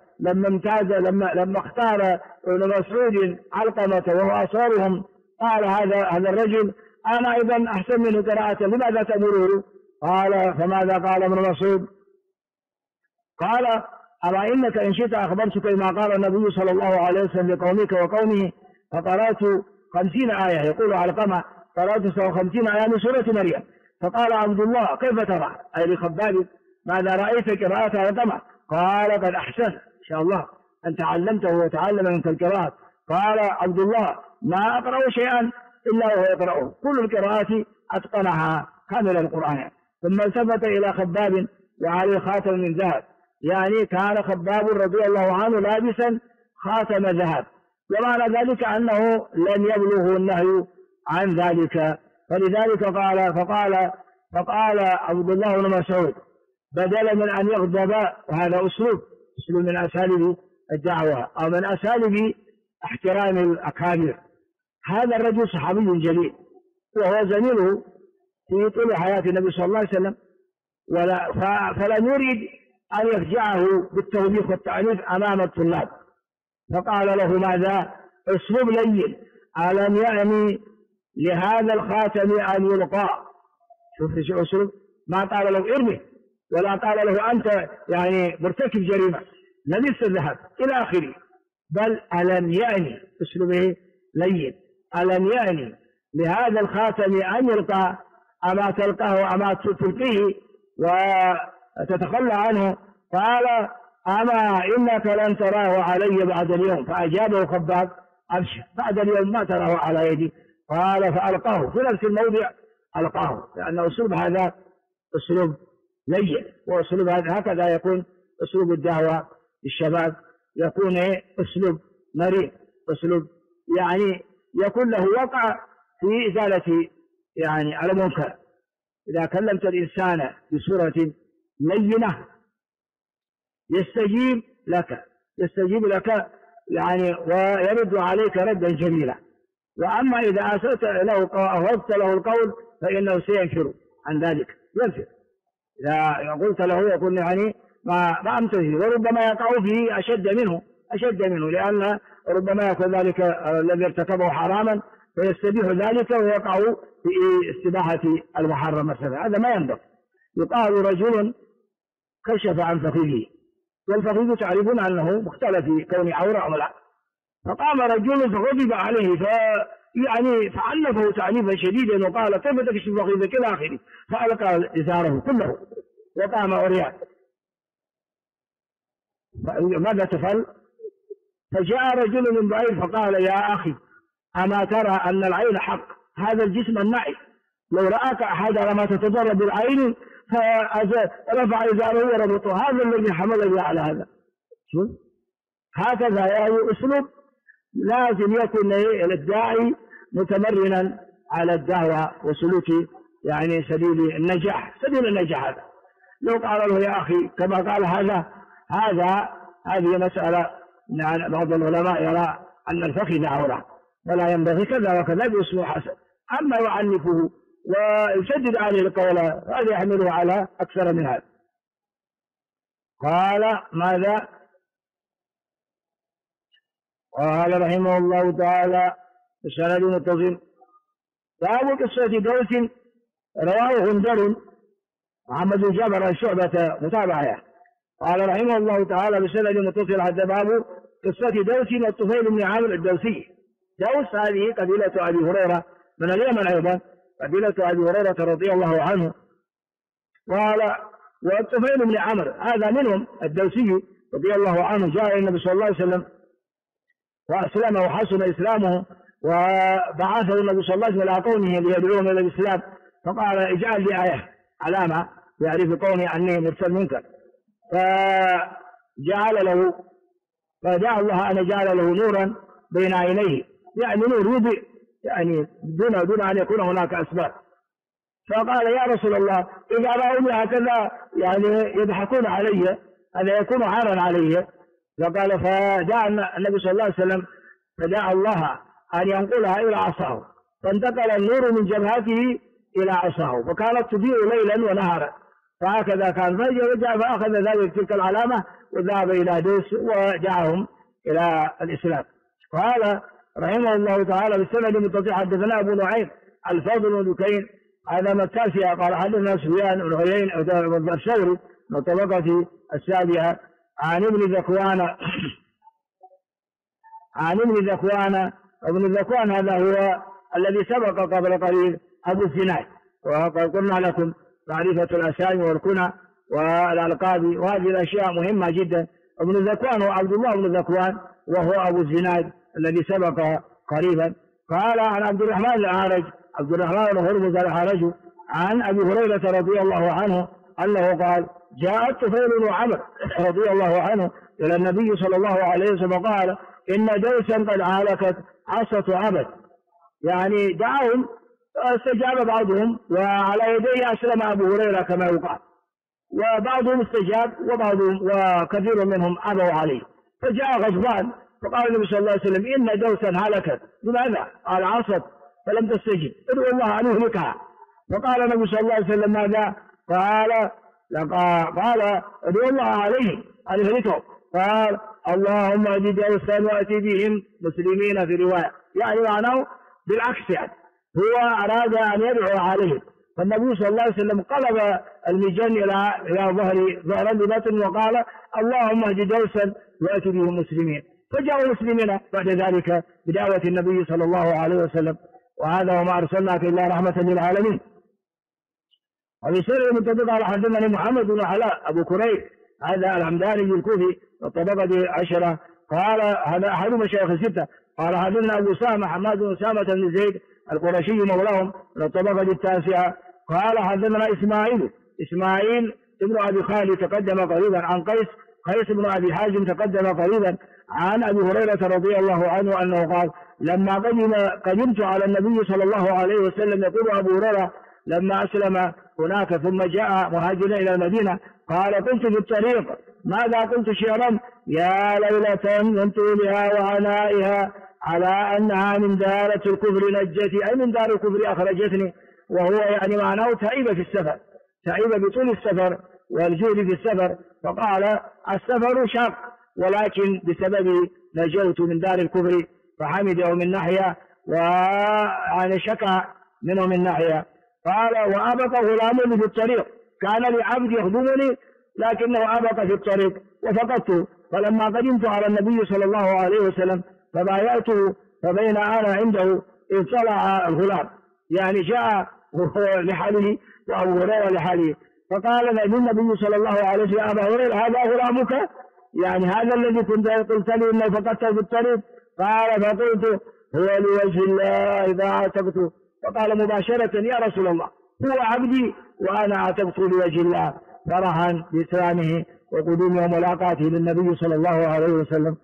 لما اختار ابن مسعود علقمة وهو أصغرهم قال هذا الرجل أنا أيضا أحسن منه قراءة، لماذا تأمره؟ قال فماذا قال ابن مسعود؟ قال أما إنك إن شئت أخبرتك ما قال النبي صلى الله عليه وسلم لقومك وقومه، فقرأت 50 آية. يقول علقمة قرأت 50 آية من سورة مريم. فقال عبد الله كيف ترى؟ أي لخباب ماذا رأيت قراءة علقمة؟ قال قد أحسن إن شاء الله أن تعلمته وتعلم منك القراءات. قال عبد الله ما أقرأ شيئا إلا وهو يقرأه، كل القراءات أتقنها كامل القرآن. ثم التفت إلى خباب وعليه خاتم من ذهب، يعني كان خباب رضي الله عنه لابسا خاتم ذهب، ومعنى ذلك أنه لم يبلغه النهي عن ذلك. فلذلك فقال عبد الله بن مسعود بدلا من أن يغضب، وهذا أسلوب من أساليب الدعوة أو من أساليب احترام الأكابر. هذا الرجل صحابي جليل وهو زميله في طول حياة النبي صلى الله عليه وسلم، فلم يريد أن يفجعه بالتوبيخ والتعنيف أمام الطلاب، فقال له ماذا؟ اسلوب لين، ألم يعني لهذا الخاتم أن يلقى؟ شوف اسلوب، ما قال له ارمي ولا قال له أنت يعني مرتكب جريمة لبس الذهب إلى آخره، بل ألم يعني اسلوبه لين، ألم يعني لهذا الخاتم أن يلقى؟ أما تلقاه أما تلقيه وتتخلى عنه؟ قال أما إنك لن تراه علي بعد اليوم. فأجابه خباب أبشر بعد اليوم ما تراه على يدي. قال فألقاه في نفس الموضع، ألقاه، لأن أسلوب هذا أسلوب لين، وأسلوب هكذا يكون أسلوب الدعوة للشباب، يكون أسلوب مريء، أسلوب يعني يكون له وقع في إزالة يعني المنكر. إذا كلمت الإنسان بصورة لينة يستجيب لك يعني ويرد عليك ردا جميلا. وأما إذا أسأت له أغضت له القول فإنه سينفر عن ذلك، ينفر. إذا قلت له يقول يعني ما أمتثل، وربما يقع فيه أشد منه، لأن ربما يكون ذلك الذي ارتكبه حراما فيستبيح ذلك ويقع في استباحة المحرم مثلا، هذا ما ينبغي. يقال رجل كشف عن فخذه، والفخذ تعرفون أنه مختلف في كون عورة أو لا، فقام رجل فغضب عليه يعني فعنفه تعنيفا شديدا وقال كيف تكشف فخذك إلى آخره، فألقى إزاره كله وقام عريان. ماذا تفعل؟ فجاء رجل من بعيد فقال يا أخي أما ترى أن العين حق؟ هذا الجسم النعي لو رآك أحد لما تتضرب العين فرفع إزاره وربطه، هذا الذي حملني على هذا. شوف هكذا يعني أسلوب لازم يكون الداعي متمرنا على الدعوة وسلوك يعني سبيل النجاح هذا. لو قال له يا أخي كما قال هذه مسألة، بعض العلماء يرى أن الفخذ عورة ولا ينبغي كذا وكذا بأسلوب حسن، أما يعنفه ويشدد عليه القول هذا يحمله على أكثر من هذا. قال ماذا؟ قال رحمه الله تعالى بسند متصل باب قصة دوس رواه غندر محمد بن جابر الشعبة متابعة. قال رحمه الله تعالى بسند متصل حتى باب قصة دوس والطفيل بن عامر الدوسي. دوس هذه قبيلة أبي هريرة من اليمن أيضا، قبيلة أبي هريرة رضي الله عنه. قال والطفيل بن عامر هذا منهم الدوسي رضي الله عنه، جاء إلى النبي صلى الله عليه وسلم وأسلم وحسن إسلامه، وبعثه النبي صلى الله عليه وسلم إلى قومه ليدعوهم إلى الإسلام، فقال اجعل لي آية علامة يعرف قومي أني مرسل منكر، فدعا الله أن جعل له نورا بين عينيه، يعني نور يضيء يعني دون أن يكون هناك أسباب. فقال يا رسول الله إذا رأوني هكذا يعني يضحكون علي هذا يكون عارا علي. فقال فدعا النبي صلى الله عليه وسلم فدعا الله أن ينقلها إلى عصاه، فانتقل النور من جبهته إلى عصاه وكانت تضيء ليلا ونهارا. فهكذا كان فرجع فأخذ ذلك تلك العلامة وذهب إلى دوس ودعاهم إلى الإسلام. قال رحمه الله تعالى بالسند المتصل حدثنا أبو نعيم الفضل بن دكين هذا من التاسعة قال حدثنا سفيان بن عيين الثوري من الطبقة السابعة عن ابن ذكوان ابن ذكوان هذا هو الذي سبق قبل قليل أبو الزناد، وقد قلنا لكم معرفة الأسامي والكنى والألقاب وهذه الأشياء مهمة جدا. ابن ذكوان هو عبد الله بن ذكوان وهو أبو الزناد الذي سبق قريبا. قال عن عبد الرحمن الأعرج عبد الرحمن بن هرمز الأعرج عن أبي هريرة رضي الله عنه أنه قال جاءت طفيل بن عمرو رضي الله عنه إلى النبي صلى الله عليه وسلم قال إن دوسا قد هلكت عصة عبد، يعني دعاهم استجاب بعضهم وعلى يديه أسلم أبو هريرة كما يقال، وبعضهم استجاب وكثير منهم أبوا عليه. فجاء غضبان فقال النبي صلى الله عليه وسلم إن دوسا هلكت. لماذا؟ قال عصت فلم تستجب، ادعو الله أن يهلكها. فقال النبي صلى الله عليه وسلم ماذا؟ قال ادعو الله عليه أن يهلكهم. قال اللهم اجد دوسا وأتي بهم مسلمين في رواية، يعني معناه بالعكس، يعني هو أراد أن يدعو عليهم. فالنبي صلى الله عليه وسلم قلب المجن إلى ظهر لبطن وقال اللهم اهد دوسا وأتي بهم مسلمين. فجاءوا مسلمين بعد ذلك بدعوة النبي صلى الله عليه وسلم. وهذا وما أرسلناك إلا رحمة للعالمين. وفي سنة المتفق على حدثنا محمد بن علاء أبو كريب هذا الحمداني الكوفي الطبقة 10 قال هذا أحد مشايخ الستة. قال حدثنا أبو أسامة حماد بن أسامة بن زيد القرشي مولاهم من الطبقة 9 قال حدثنا إسماعيل ابن أبي خالد تقدم قريبا عن قيس بن أبي حازم تقدم قريبا عن أبي هريرة رضي الله عنه أنه قال لما قدمت على النبي صلى الله عليه وسلم يقول أبو هريرة لما أسلم هناك ثم جاء مهاجرا إلى المدينة قال كنت في الطريق ماذا قلت شعرا يا ليلة من طولها وعنائها على أنها من دارة الكفر نجتي، أي من دار الكفر أخرجتني. وهو يعني معناه تعيب في السفر، تعيب بطول السفر والجهد في السفر. فقال السفر شاق ولكن بسبب نجوت من دار الكفر، فحمده من ناحية ويعني شكى منه من ناحية. قال وأبق غلام في الطريق كان لعبد يخدمني لكنه أبق في الطريق وفقدته، فلما قدمت على النبي صلى الله عليه وسلم فبايعته فبين أنا عنده إذ طلع الغلام، يعني جاء لحاله وأبو هريرة لحاله. فقال النبي صلى الله عليه وسلم يا أبا هريرة هذا غلامك، يعني هذا الذي كنت قلت لي إنه فقدته في الطريق؟ قال فقلت هو لوجه الله إذا عاتبته. فقال مباشرة يا رسول الله هو عبدي وأنا عاتبته لوجه الله، فرحا بإسلامه وقدومه وملاقاته للنبي صلى الله عليه وسلم.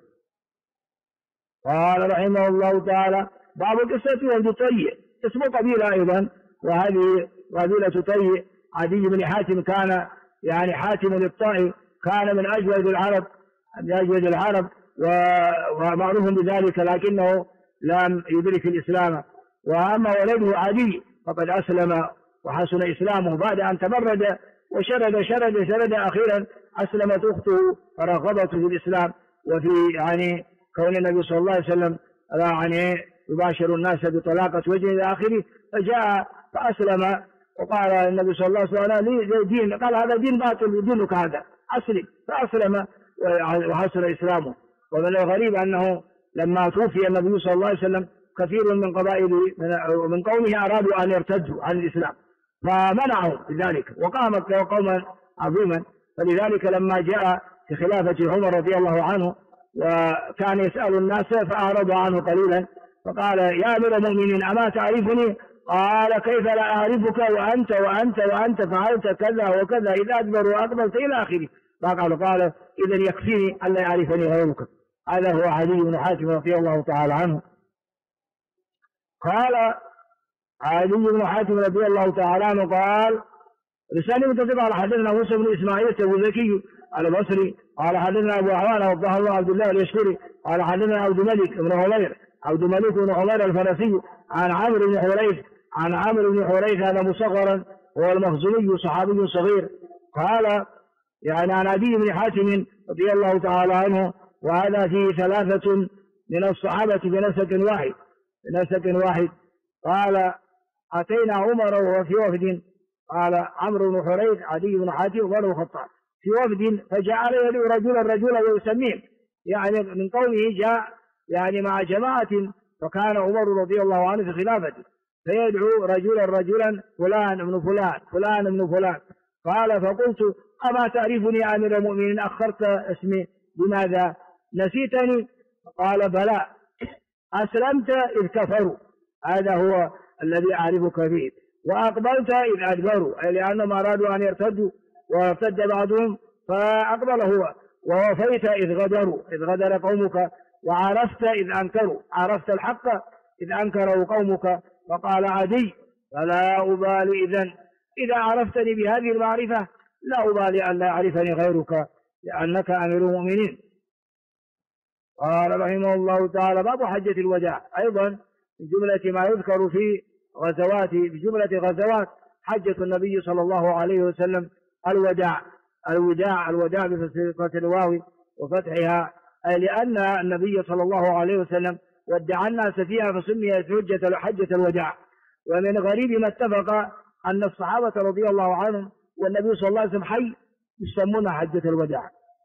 قال رحمه الله تعالى باب قصة ولد طي، اسمه قبيلة أيضا، وهذه قبيلة طي عدي بن حاتم كان يعني حاتم للطائي كان من أجود العرب ومعروف بذلك لكنه لم يدرك الإسلام. وأما ولده عدي فقد أسلم وحسن إسلامه بعد أن تمرد وشرد أخيرا أسلمت أخته فرغبته في الإسلام وفي يعني كون النبي صلى الله عليه وسلم يعني يباشر الناس بطلاقة وجه إلى آخره، فجاء فأسلم وقال النبي صلى الله عليه وسلم لي دين، قال هذا دين باطل دينك هذا أسلم، فأسلم وحسن إسلامه. ومن الغريب أنه لما توفي النبي صلى الله عليه وسلم كثير من قبائل من قومه أرادوا أن يرتدوا عن الإسلام فمنعهم بذلك وقامت قوما عظيما. فلذلك لما جاء في خلافة عمر رضي الله عنه وكان يسأل الناس فأعرض عنه قليلا فقال يا أمير المؤمنين أما تعرفني؟ قال كيف لا أعرفك وأنت فعلت كذا وكذا إذا أدبر وأقبلت إلى آخره. قال إذا يكفيني ألا يعرفني غيرك. هذا هو عدي بن حاتم رضي الله تعالى عنه. قال عدي بن حاتم رضي الله تعالى عنه قال لساني متصل قال حدثنا موسى بن اسماعيل التبوذكي على البصري قال حدثنا ابو عوانه والظاهر الله عبد الله اليشكري قال حدثنا عبد الملك بن عمير الفرسي عن عامر بن حريث عن عامر بن حريث هذا مصغرا هو المخزومي صحابي صغير قال يعني عن عدي بن حاتم رضي الله تعالى عنه وهذا فيه ثلاثة من الصحابة بنسك واحد قال أتينا عمر وهو في وفد قال عمرو بن حريث عدي بن حاتم وابن الخطاب في وفد فجعل يدعو رجلا ويسميه يعني من قومه جاء يعني مع جماعة فكان عمر رضي الله عنه في خلافته فيدعو رجلا فلان ابن فلان قال فقلت أما تعرفني يا أمير المؤمنين أخرت اسمي لماذا نسيتني قال بلى أسلمت إذ كفروا هذا هو الذي أعرفك فيه وأقبلت إذ أدبروا أي لأنهم أرادوا أن يرتدوا وارتد بعضهم فأقبل هو ووفيت إذ غدر قومك وعرفت إذ أنكروا عرفت الحق إذ أنكروا قومك فقال عدي فلا أبالي إذا عرفتني بهذه المعرفة لا أبالي أن لا يعرفني غيرك لأنك أمير المؤمنين. قال رحمه الله تعالى باب حجة الوداع أيضا من جملة ما يذكر في جملة غزوات حجة النبي صلى الله عليه وسلم الوداع بفتح الواو وفتحها أي لأن النبي صلى الله عليه وسلم ودع الناس فيها فسميت حجة الوداع. ومن غريب ما اتفق أن الصحابة رضي الله عنهم والنبي صلى الله عليه وسلم حي يسمونها حجة الوداع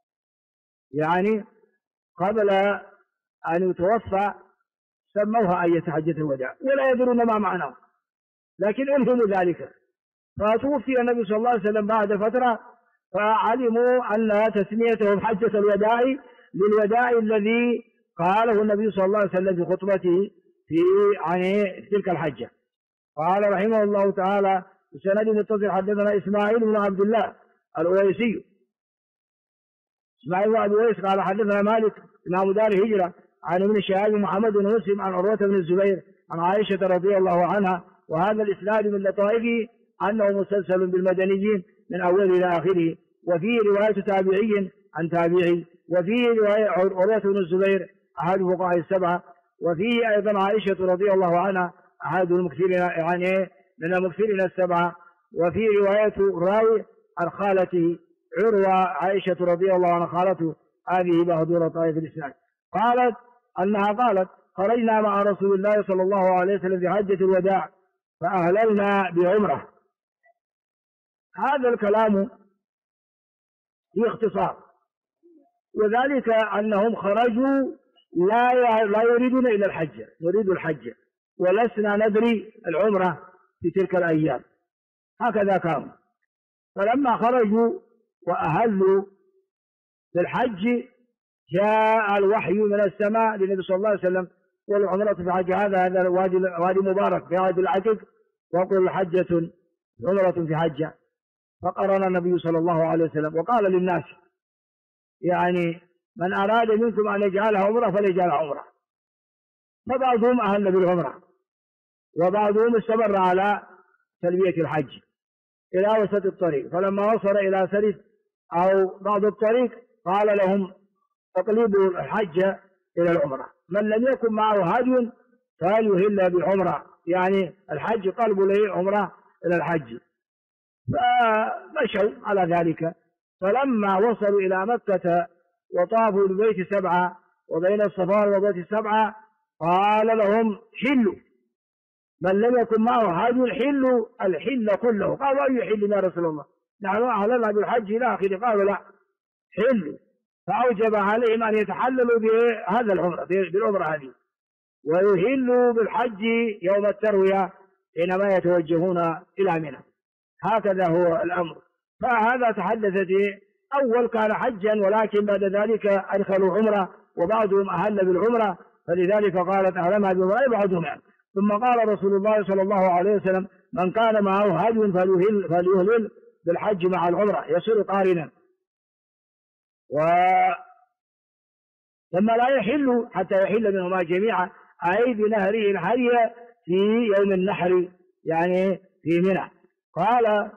يعني قبل أن يتوفى سموها أية حجة الوداع ولا يدرون ما معناه لكن ألهموا ذلك فتوفي النبي صلى الله عليه وسلم بعد فترة فعلموا أن تسميتهم حجة الوداع للوداع الذي قاله النبي صلى الله عليه وسلم في خطبته في تلك الحجة. قال رحمه الله تعالى بسند متصل حدثنا إسماعيل بن عبد الله الأويسي إسماعيل بن عبد الأويس قال حدثنا مالك إمام دار الهجرة عن ابن شهاب محمد بن مسلم عن عروة بن الزبير عن عائشة رضي الله عنها وهذا الإسناد من لطائفه أنه مسلسل بالمدنيين من أوله إلى آخره وفيه رواية تابعي عن تابعي وفيه رواية عروة بن الزبير أحد فقهاء السبعة وفيه أيضا عائشة رضي الله عنها أحد المكثرين يعني من المكثرين السبعة وفيه رواية راوي عن خالته عروة عائشة رضي الله عنها خالته هذه بهدورة طائف الإسلام قالت خرجنا مع رسول الله صلى الله عليه وسلم في حجة الوداع فأهللنا بعمرة. هذا الكلام في اختصار وذلك أنهم خرجوا لا يريدون إلا الحج نريد الحج ولسنا ندري العمرة في تلك الأيام هكذا كانوا فلما خرجوا وأهلوا بالحج جاء الوحي من السماء للنبي صلى الله عليه وسلم والعمرة في حج هذا وادي مبارك في وادي العتيق وقل حجة عمرة في حجة فقرن النبي صلى الله عليه وسلم وقال للناس يعني من أراد منكم أن يجعلها عمرة فليجعلها عمرة فبعضهم أهل بالعمرة وبعضهم استمر على تلبية الحج إلى وسط الطريق فلما وصل إلى ثلث أو بعض الطريق قال لهم اقلبوا الحج إلى العمرة من لم يكن معه هدي فليهل بالعمرة يعني الحج قلبوا له عمرة إلى الحج فمشوا على ذلك فلما وصلوا إلى مكة وطافوا ببيت سبعة وبين الصفا والمروة سبعة قال لهم حلوا من لم يكن معه هدي حلوا الحل كله قالوا أي حل يا رسول الله نحن أهلنا بالحج إلى آخره قالوا لا حلوا فأوجب عليهم أن يتحللوا بهذا العمرة بالعمرة هذه ويهلوا بالحج يوم التروية حينما يتوجهون إلى منى هكذا هو الأمر. فهذا تحدثت أول كان حجا ولكن بعد ذلك أدخلوا عمرة وبعضهم أهل بالعمرة فلذلك قالت أهلما بالعمرة بعضهم يعني. ثم قال رسول الله صلى الله عليه وسلم من كان معه هدي فليهلل بالحج مع العمرة يصير قارنا ثم لا يحل حتى يحل منهما جميعا أي بنهره الهدي في يوم النحر يعني في منى. قالت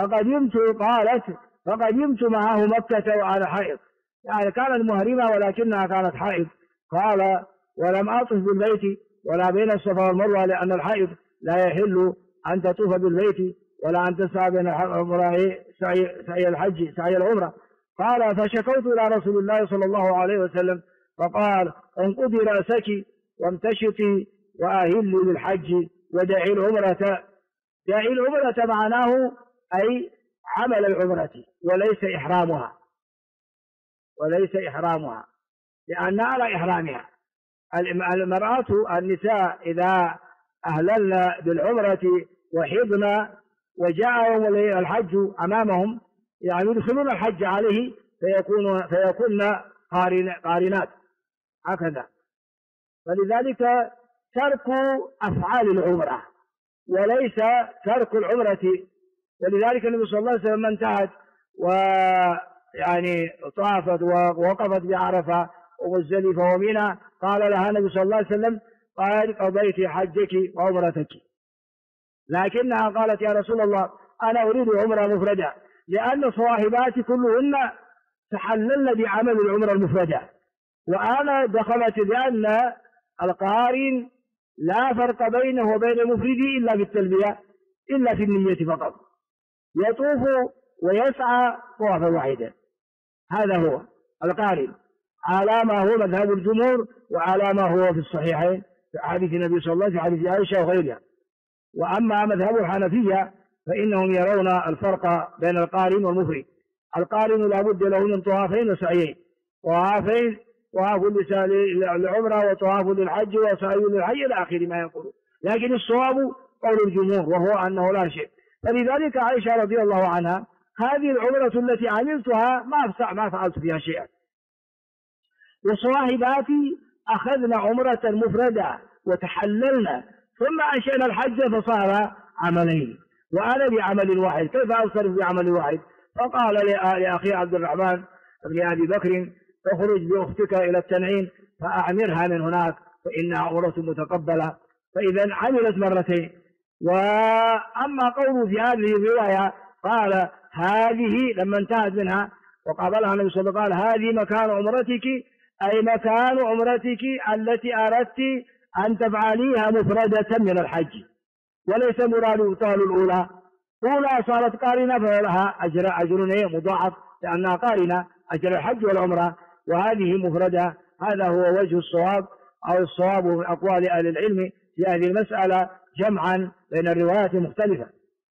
فقدمت معه مكة وأنا حائض، يعني كانت مهرمة ولكنها كانت حائض. قال ولم أطف بالبيت ولا بين الصفا والمروة، لأن الحائض لا يحل أن تطوف بالبيت ولا أن تسعى بين سعي الحج سعي العمرة. قال فشكوت إلى رسول الله صلى الله عليه وسلم فقال انقضي رأسك وامتشطي وأهلي للحج ودعي العمرة. دعي العمرة معناه أي عمل العمرة وليس إحرامها لأنها على إحرامها. المرأة النساء إذا أهللن بالعمرة وحضن وجاء يوم الحج أمامهم يعني يدخلون الحج عليه فيكون قارنات هكذا. فلذلك ترك أفعال العمرة وليس ترك العمرة. ولذلك النبي صلى الله عليه وسلم انتهت ويعني طافت ووقفت بعرفة ومزدلفة ومنى قال لها النبي صلى الله عليه وسلم قال قضيت حجك وعمرتك، لكنها قالت يا رسول الله أنا أريد عمرة مفردة، لأن صاحباتي كلهن تحللن بعمل العمرة المفردة، وأنا دخلت لأن القارن لا فرق بينه وبين المفرد إلا في التلبية إلا في النية فقط، يطوف ويسعى طوافا واحدا. هذا هو القارن على ما هو مذهب الجمهور وعلى ما هو في الصحيحين في حديث النبي صلى الله عليه وسلم في حديث عائشة وغيرها. وأما مذهب الحنفية فإنهم يرون الفرق بين القارن والمفرد. القارن لا بد له من طوافين وسعيين، طوافين طواف للعمرة وطواف للحج وسعي للحج إلى آخر ما يقول، لكن الصواب قول الجمهور وهو أنه لا شيء. فلذلك عائشة رضي الله عنها هذه العمرة التي عملتها ما فعلت فيها شيئا، وصاحباتي أخذنا عمرة مفردة وتحللنا ثم أنشأنا الحج فصار عملين وأنا بعمل واحد، كيف أنصرف بعمل واحد؟ فقال لأخي عبد الرحمن بن أبي بكر اخرج بأختك إلى التنعيم فأعمرها من هناك فإنها عمرة متقبلة، فإذا عملت مرتين. وأما قوله في هذه الرواية قال هذه لما انتهت منها وقابلها النبي صلى الله عليه وسلم قال هذه مكان عمرتك، أي مكان عمرتك التي أردت أن تفعليها مفردة من الحج، وليس مراد إبطال الأولى. أولى صارت قارنة فلها أجر مضاعف لأنها قارنة أجر الحج والعمرة، وهذه مفردة. هذا هو وجه الصواب أو الصواب من أقوال أهل العلم في هذه المسألة جمعا بين الروايات المختلفة.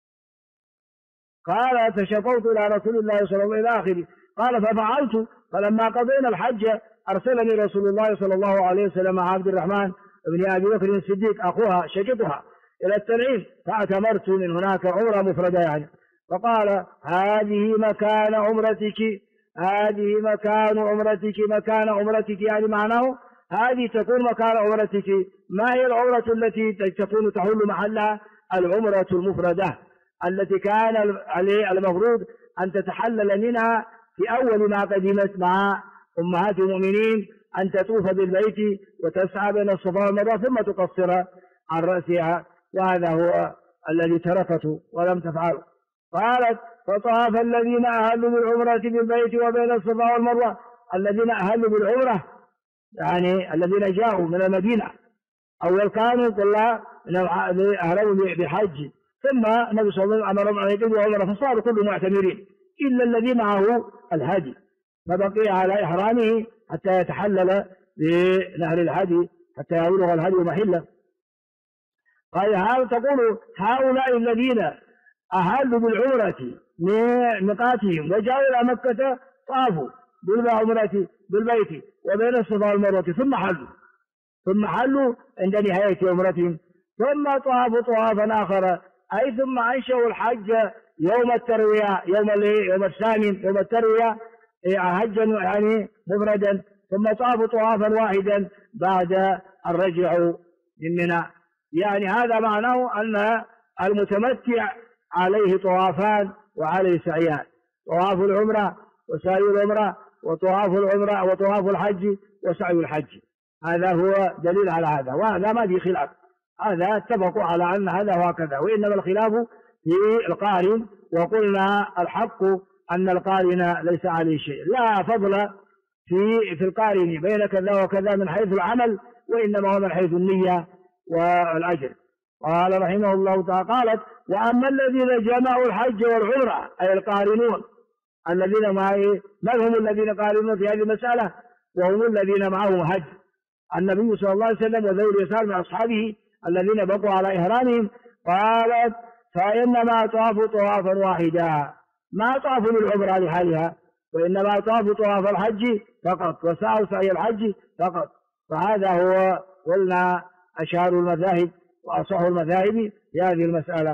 قال فشكوت إلى رسول الله صلى الله عليه وسلم قال ففعلت، فلما قضينا الحج أرسلني رسول الله صلى الله عليه وسلم مع عبد الرحمن بن أبي بكر الصديق أخوها شقيقها إلى التنعيم فأتمرت من هناك عمرة مفردة يعني. فقال هذه مكان عمرتك، هذه مكان عمرتك، مكان عمرتك يعني معناه هذه تكون مكان عمرتك. ما هي العمرة التي تكون تحل محلها؟ العمرة المفردة التي كان المفروض أن تتحلل منها في أول ما قدمت مع أمهات المؤمنين، أن تطوف بالبيت وتسعى بين الصفا والمروة ثم تقصر عن رأسها، وهذا هو الذي تركته ولم تفعله. قالت فطاف الذين أهلوا بالعمرة بالبيت وبين الصفا والمروة. الذين أهلوا بالعمرة يعني الذين جاءوا من المدينة أول كانوا كلها أهلوا بحج، ثم النبي صلى الله عليه وسلم أمرهم أن يقضوا عمرة فصاروا كلهم معتمرين إلا الذي معه الهدي، فبقي على إحرامه حتى يتحلل بنهر الهدي حتى يبلغ الهدي محله. قال هل تقول هؤلاء الذين أهلوا بالعمرة من ميقاتهم وجاءوا إلى مكة طافوا بالعمرة بالبيت وبين الصفا والمروة ثم حلوا عند نهاية عمرتهم ثم طافوا طوافا آخر، أي ثم أنشأوا الحج يوم التروية يوم الثامن يوم التروية حجا يعني مفردا، ثم طافوا طوافا واحدا بعد الرجع من منى. يعني هذا معناه أن المتمتع عليه طوافان وعليه سعيان، طواف العمرة وسعي العمرة وطواف العمرة وطواف الحج وسعي الحج. هذا هو دليل على هذا، وهذا ما في خلاف هذا اتفقوا على أن هذا هكذا، وإنما الخلاف في القارن، وقلنا الحق أن القارن ليس عليه شيء، لا فضل في القارن بين كذا وكذا من حيث العمل، وإنما هو من حيث النية والأجر. قال رحمه الله تعالى: قالت: وأما الذين جمعوا الحج والعمرة، أي القارنون الذين من هم الذين قارنون في هذه المسألة؟ وهم الذين معهم حج. النبي صلى الله عليه وسلم وذوي اليسار من أصحابه الذين بقوا على إحرامهم. قالت: فإنما طافوا طوافا واحدا، ما طافوا للعمرة لحالها، وإنما طافوا طواف الحج فقط، وسعوا سعي الحج فقط. فهذا هو قلنا أشهر المذاهب وأصح المذاهب في هذه المسألة.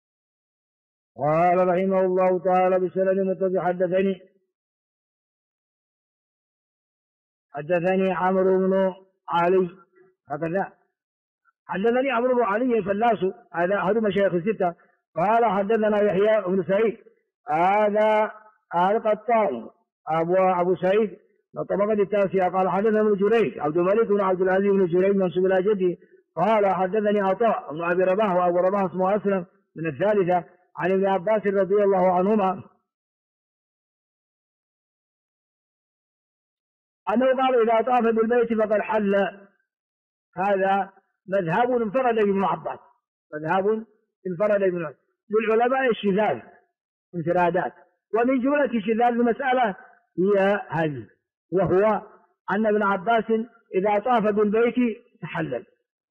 قال رحمه الله تعالى بسند متصل: حدثني عمرو بن علي، هكذا حدثني عمرو بن علي فلاس، هذا أحد مشايخ الستة. قال: حدثنا يحيى بن سعيد، هذا القطان أبو سعيد الطبقة التاسعة. قال: حدثنا ابن جريج عبد الملك بن عبد العزيز بن جريج منسوب إلى جده. قال: حدثني عطاء بن أبي رباح، وأبو رباح اسمه أسلم من الثالثة، عن ابن عباس رضي الله عنهما أنه قال: إذا طاف بالبيت فقد حل. هذا مذهب انفرد ابن عباس، مذهب انفرد ابن عباس. للعلماء الشذاذ انفرادات، ومن جملة شذاذ المسألة هي هذه، وهو أن ابن عباس إذا طاف بالبيت تحلل،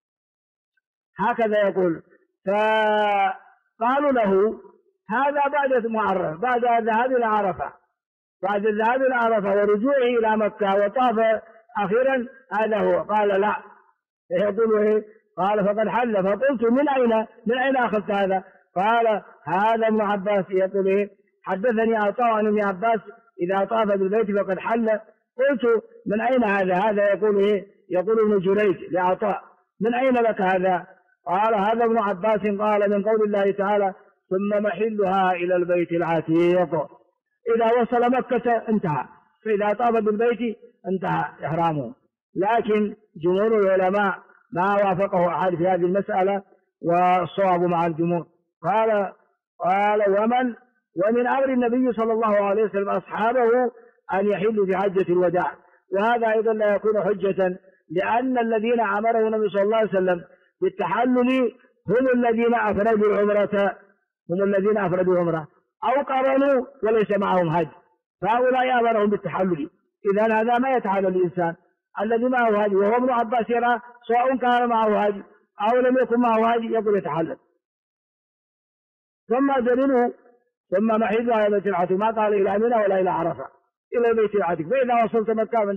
هكذا يقول. فقالوا له: هذا بعد معرف، بعد الذهاب إلى عرفة، بعد الذهاب إلى عرفة ورجوعه إلى مكة وطاف أخيرا، هذا هو. قال: لا. يقول إيه؟ قال: فقد حل. فقلت: من أين أخذت هذا؟ قال: هذا ابن عباس يقول إيه؟ حدثني عطاء عن ابن عباس إذا طاف بالبيت فقد حل. قلت: من أين هذا؟ هذا يقول إيه؟ يقول ابن جريج لعطاء: من أين لك هذا؟ قال: هذا ابن عباس قال: من قول الله تعالى: ثم محلها إلى البيت العتيق. إذا وصل مكة انتهى، فإذا طاف بالبيت انتهى إحرامه. لكن جمهور العلماء ما وافقه أحد في هذه المسألة، والصواب مع الجمهور. قال: ومن أمر النبي صلى الله عليه وسلم أصحابه أن يحلوا في حجة الوداع. وهذا أيضا لا يكون حجة، لأن الذين أمره النبي صلى الله عليه وسلم بالتحلل هم الذين أفردوا العمرة، أو قرنوا وليس معهم هدي، فهؤلاء أمرهم بالتحلل. إذا هذا ما يتحلل الإنسان الذي معه هدي، وهو ابن عباس يرى سواء كان معه هدي أو لم يكن معه هدي يقول يتحلل. ثم دليله: ثم محلها إلى بيت العتيق، ما قال إلى منى ولا إلى عرفة، إلى بيت العتيق. فإذا وصلت مكة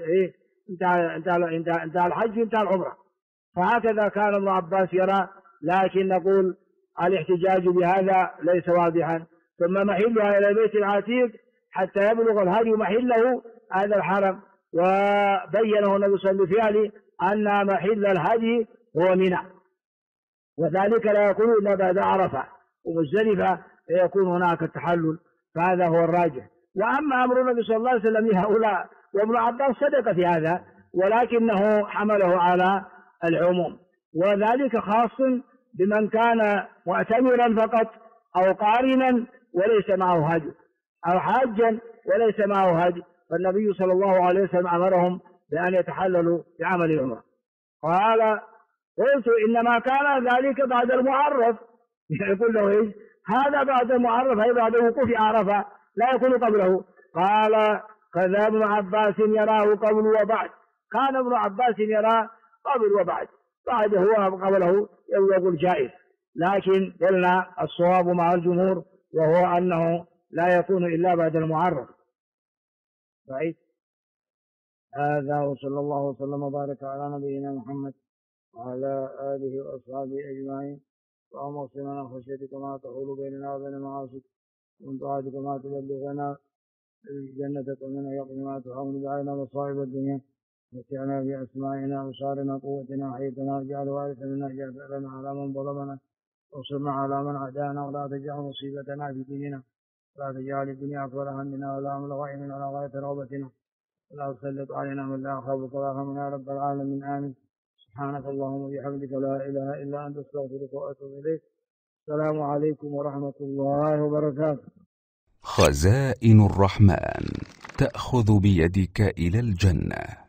انتهى الحج، انتهى العمرة. فهكذا كان ابن عباس يرى، لكن نقول الاحتجاج بهذا ليس واضحا. ثم محلها إلى بيت العتيق حتى يبلغ الهدي محله، هذا الحرم. وبينه النبي صلى الله عليه وسلم بفعله أن محل الهدي هو منى، وذلك لا يكون إلا بعد عرفة ومزدلفة يكون هناك التحلل، فهذا هو الراجح. وأما أمر النبي صلى الله عليه وسلم لهؤلاء، وابن عباس صدق في هذا، ولكنه حمله على العموم، وذلك خاص بمن كان معتمرا فقط، أو قارنا وليس معه هدي، أو حاجا وليس معه هدي، فالنبي صلى الله عليه وسلم أمرهم بأن يتحللوا بعمل العمرة. قال: قلت: إنما كان ذلك بعد المعرف. يقول له إيش؟ هذا بعد المعرف، أي بعد وقوف عرفة، لا يكون قبله. قال: كذا ابن عباس يراه قبل وبعد. كان ابن عباس يرى قبل وبعد، بعد هو قبله يقول جائز، لكن قلنا الصواب مع الجمهور، وهو أنه لا يكون إلا بعد المعرف. صحيح. هذا وصلى الله وسلم وبارك على نبينا محمد وعلى آله وأصحابه أجمعين. اللهم اغفر لنا خشيتك ما تحول بيننا وبين معاصيك، ومن طاعتك ما تبلغنا جنتك، ومن يقين ما تحول علينا مصائب الدنيا. متعنا بأسمائنا وصارنا قوتنا حيثنا، واجعل وارثا منا، اجعل ثأرنا على من ظلمنا، وانصرنا على من عادانا، ولا تجعل مصيبتنا في ديننا، ولا تجعل الدنيا أكبر همنا ولا مبلغ علمنا ولا غاية رغبتنا، ولا تسلط علينا من لا يخافك ولا يرحمنا يا رب العالمين. آمين. سبحانك اللهم وبحمدك لا إله إلا أنت أستغفرك وأتوب إليك. السلام عليكم ورحمة الله وبركاته. خزائن الرحمن تأخذ بيدك إلى الجنة.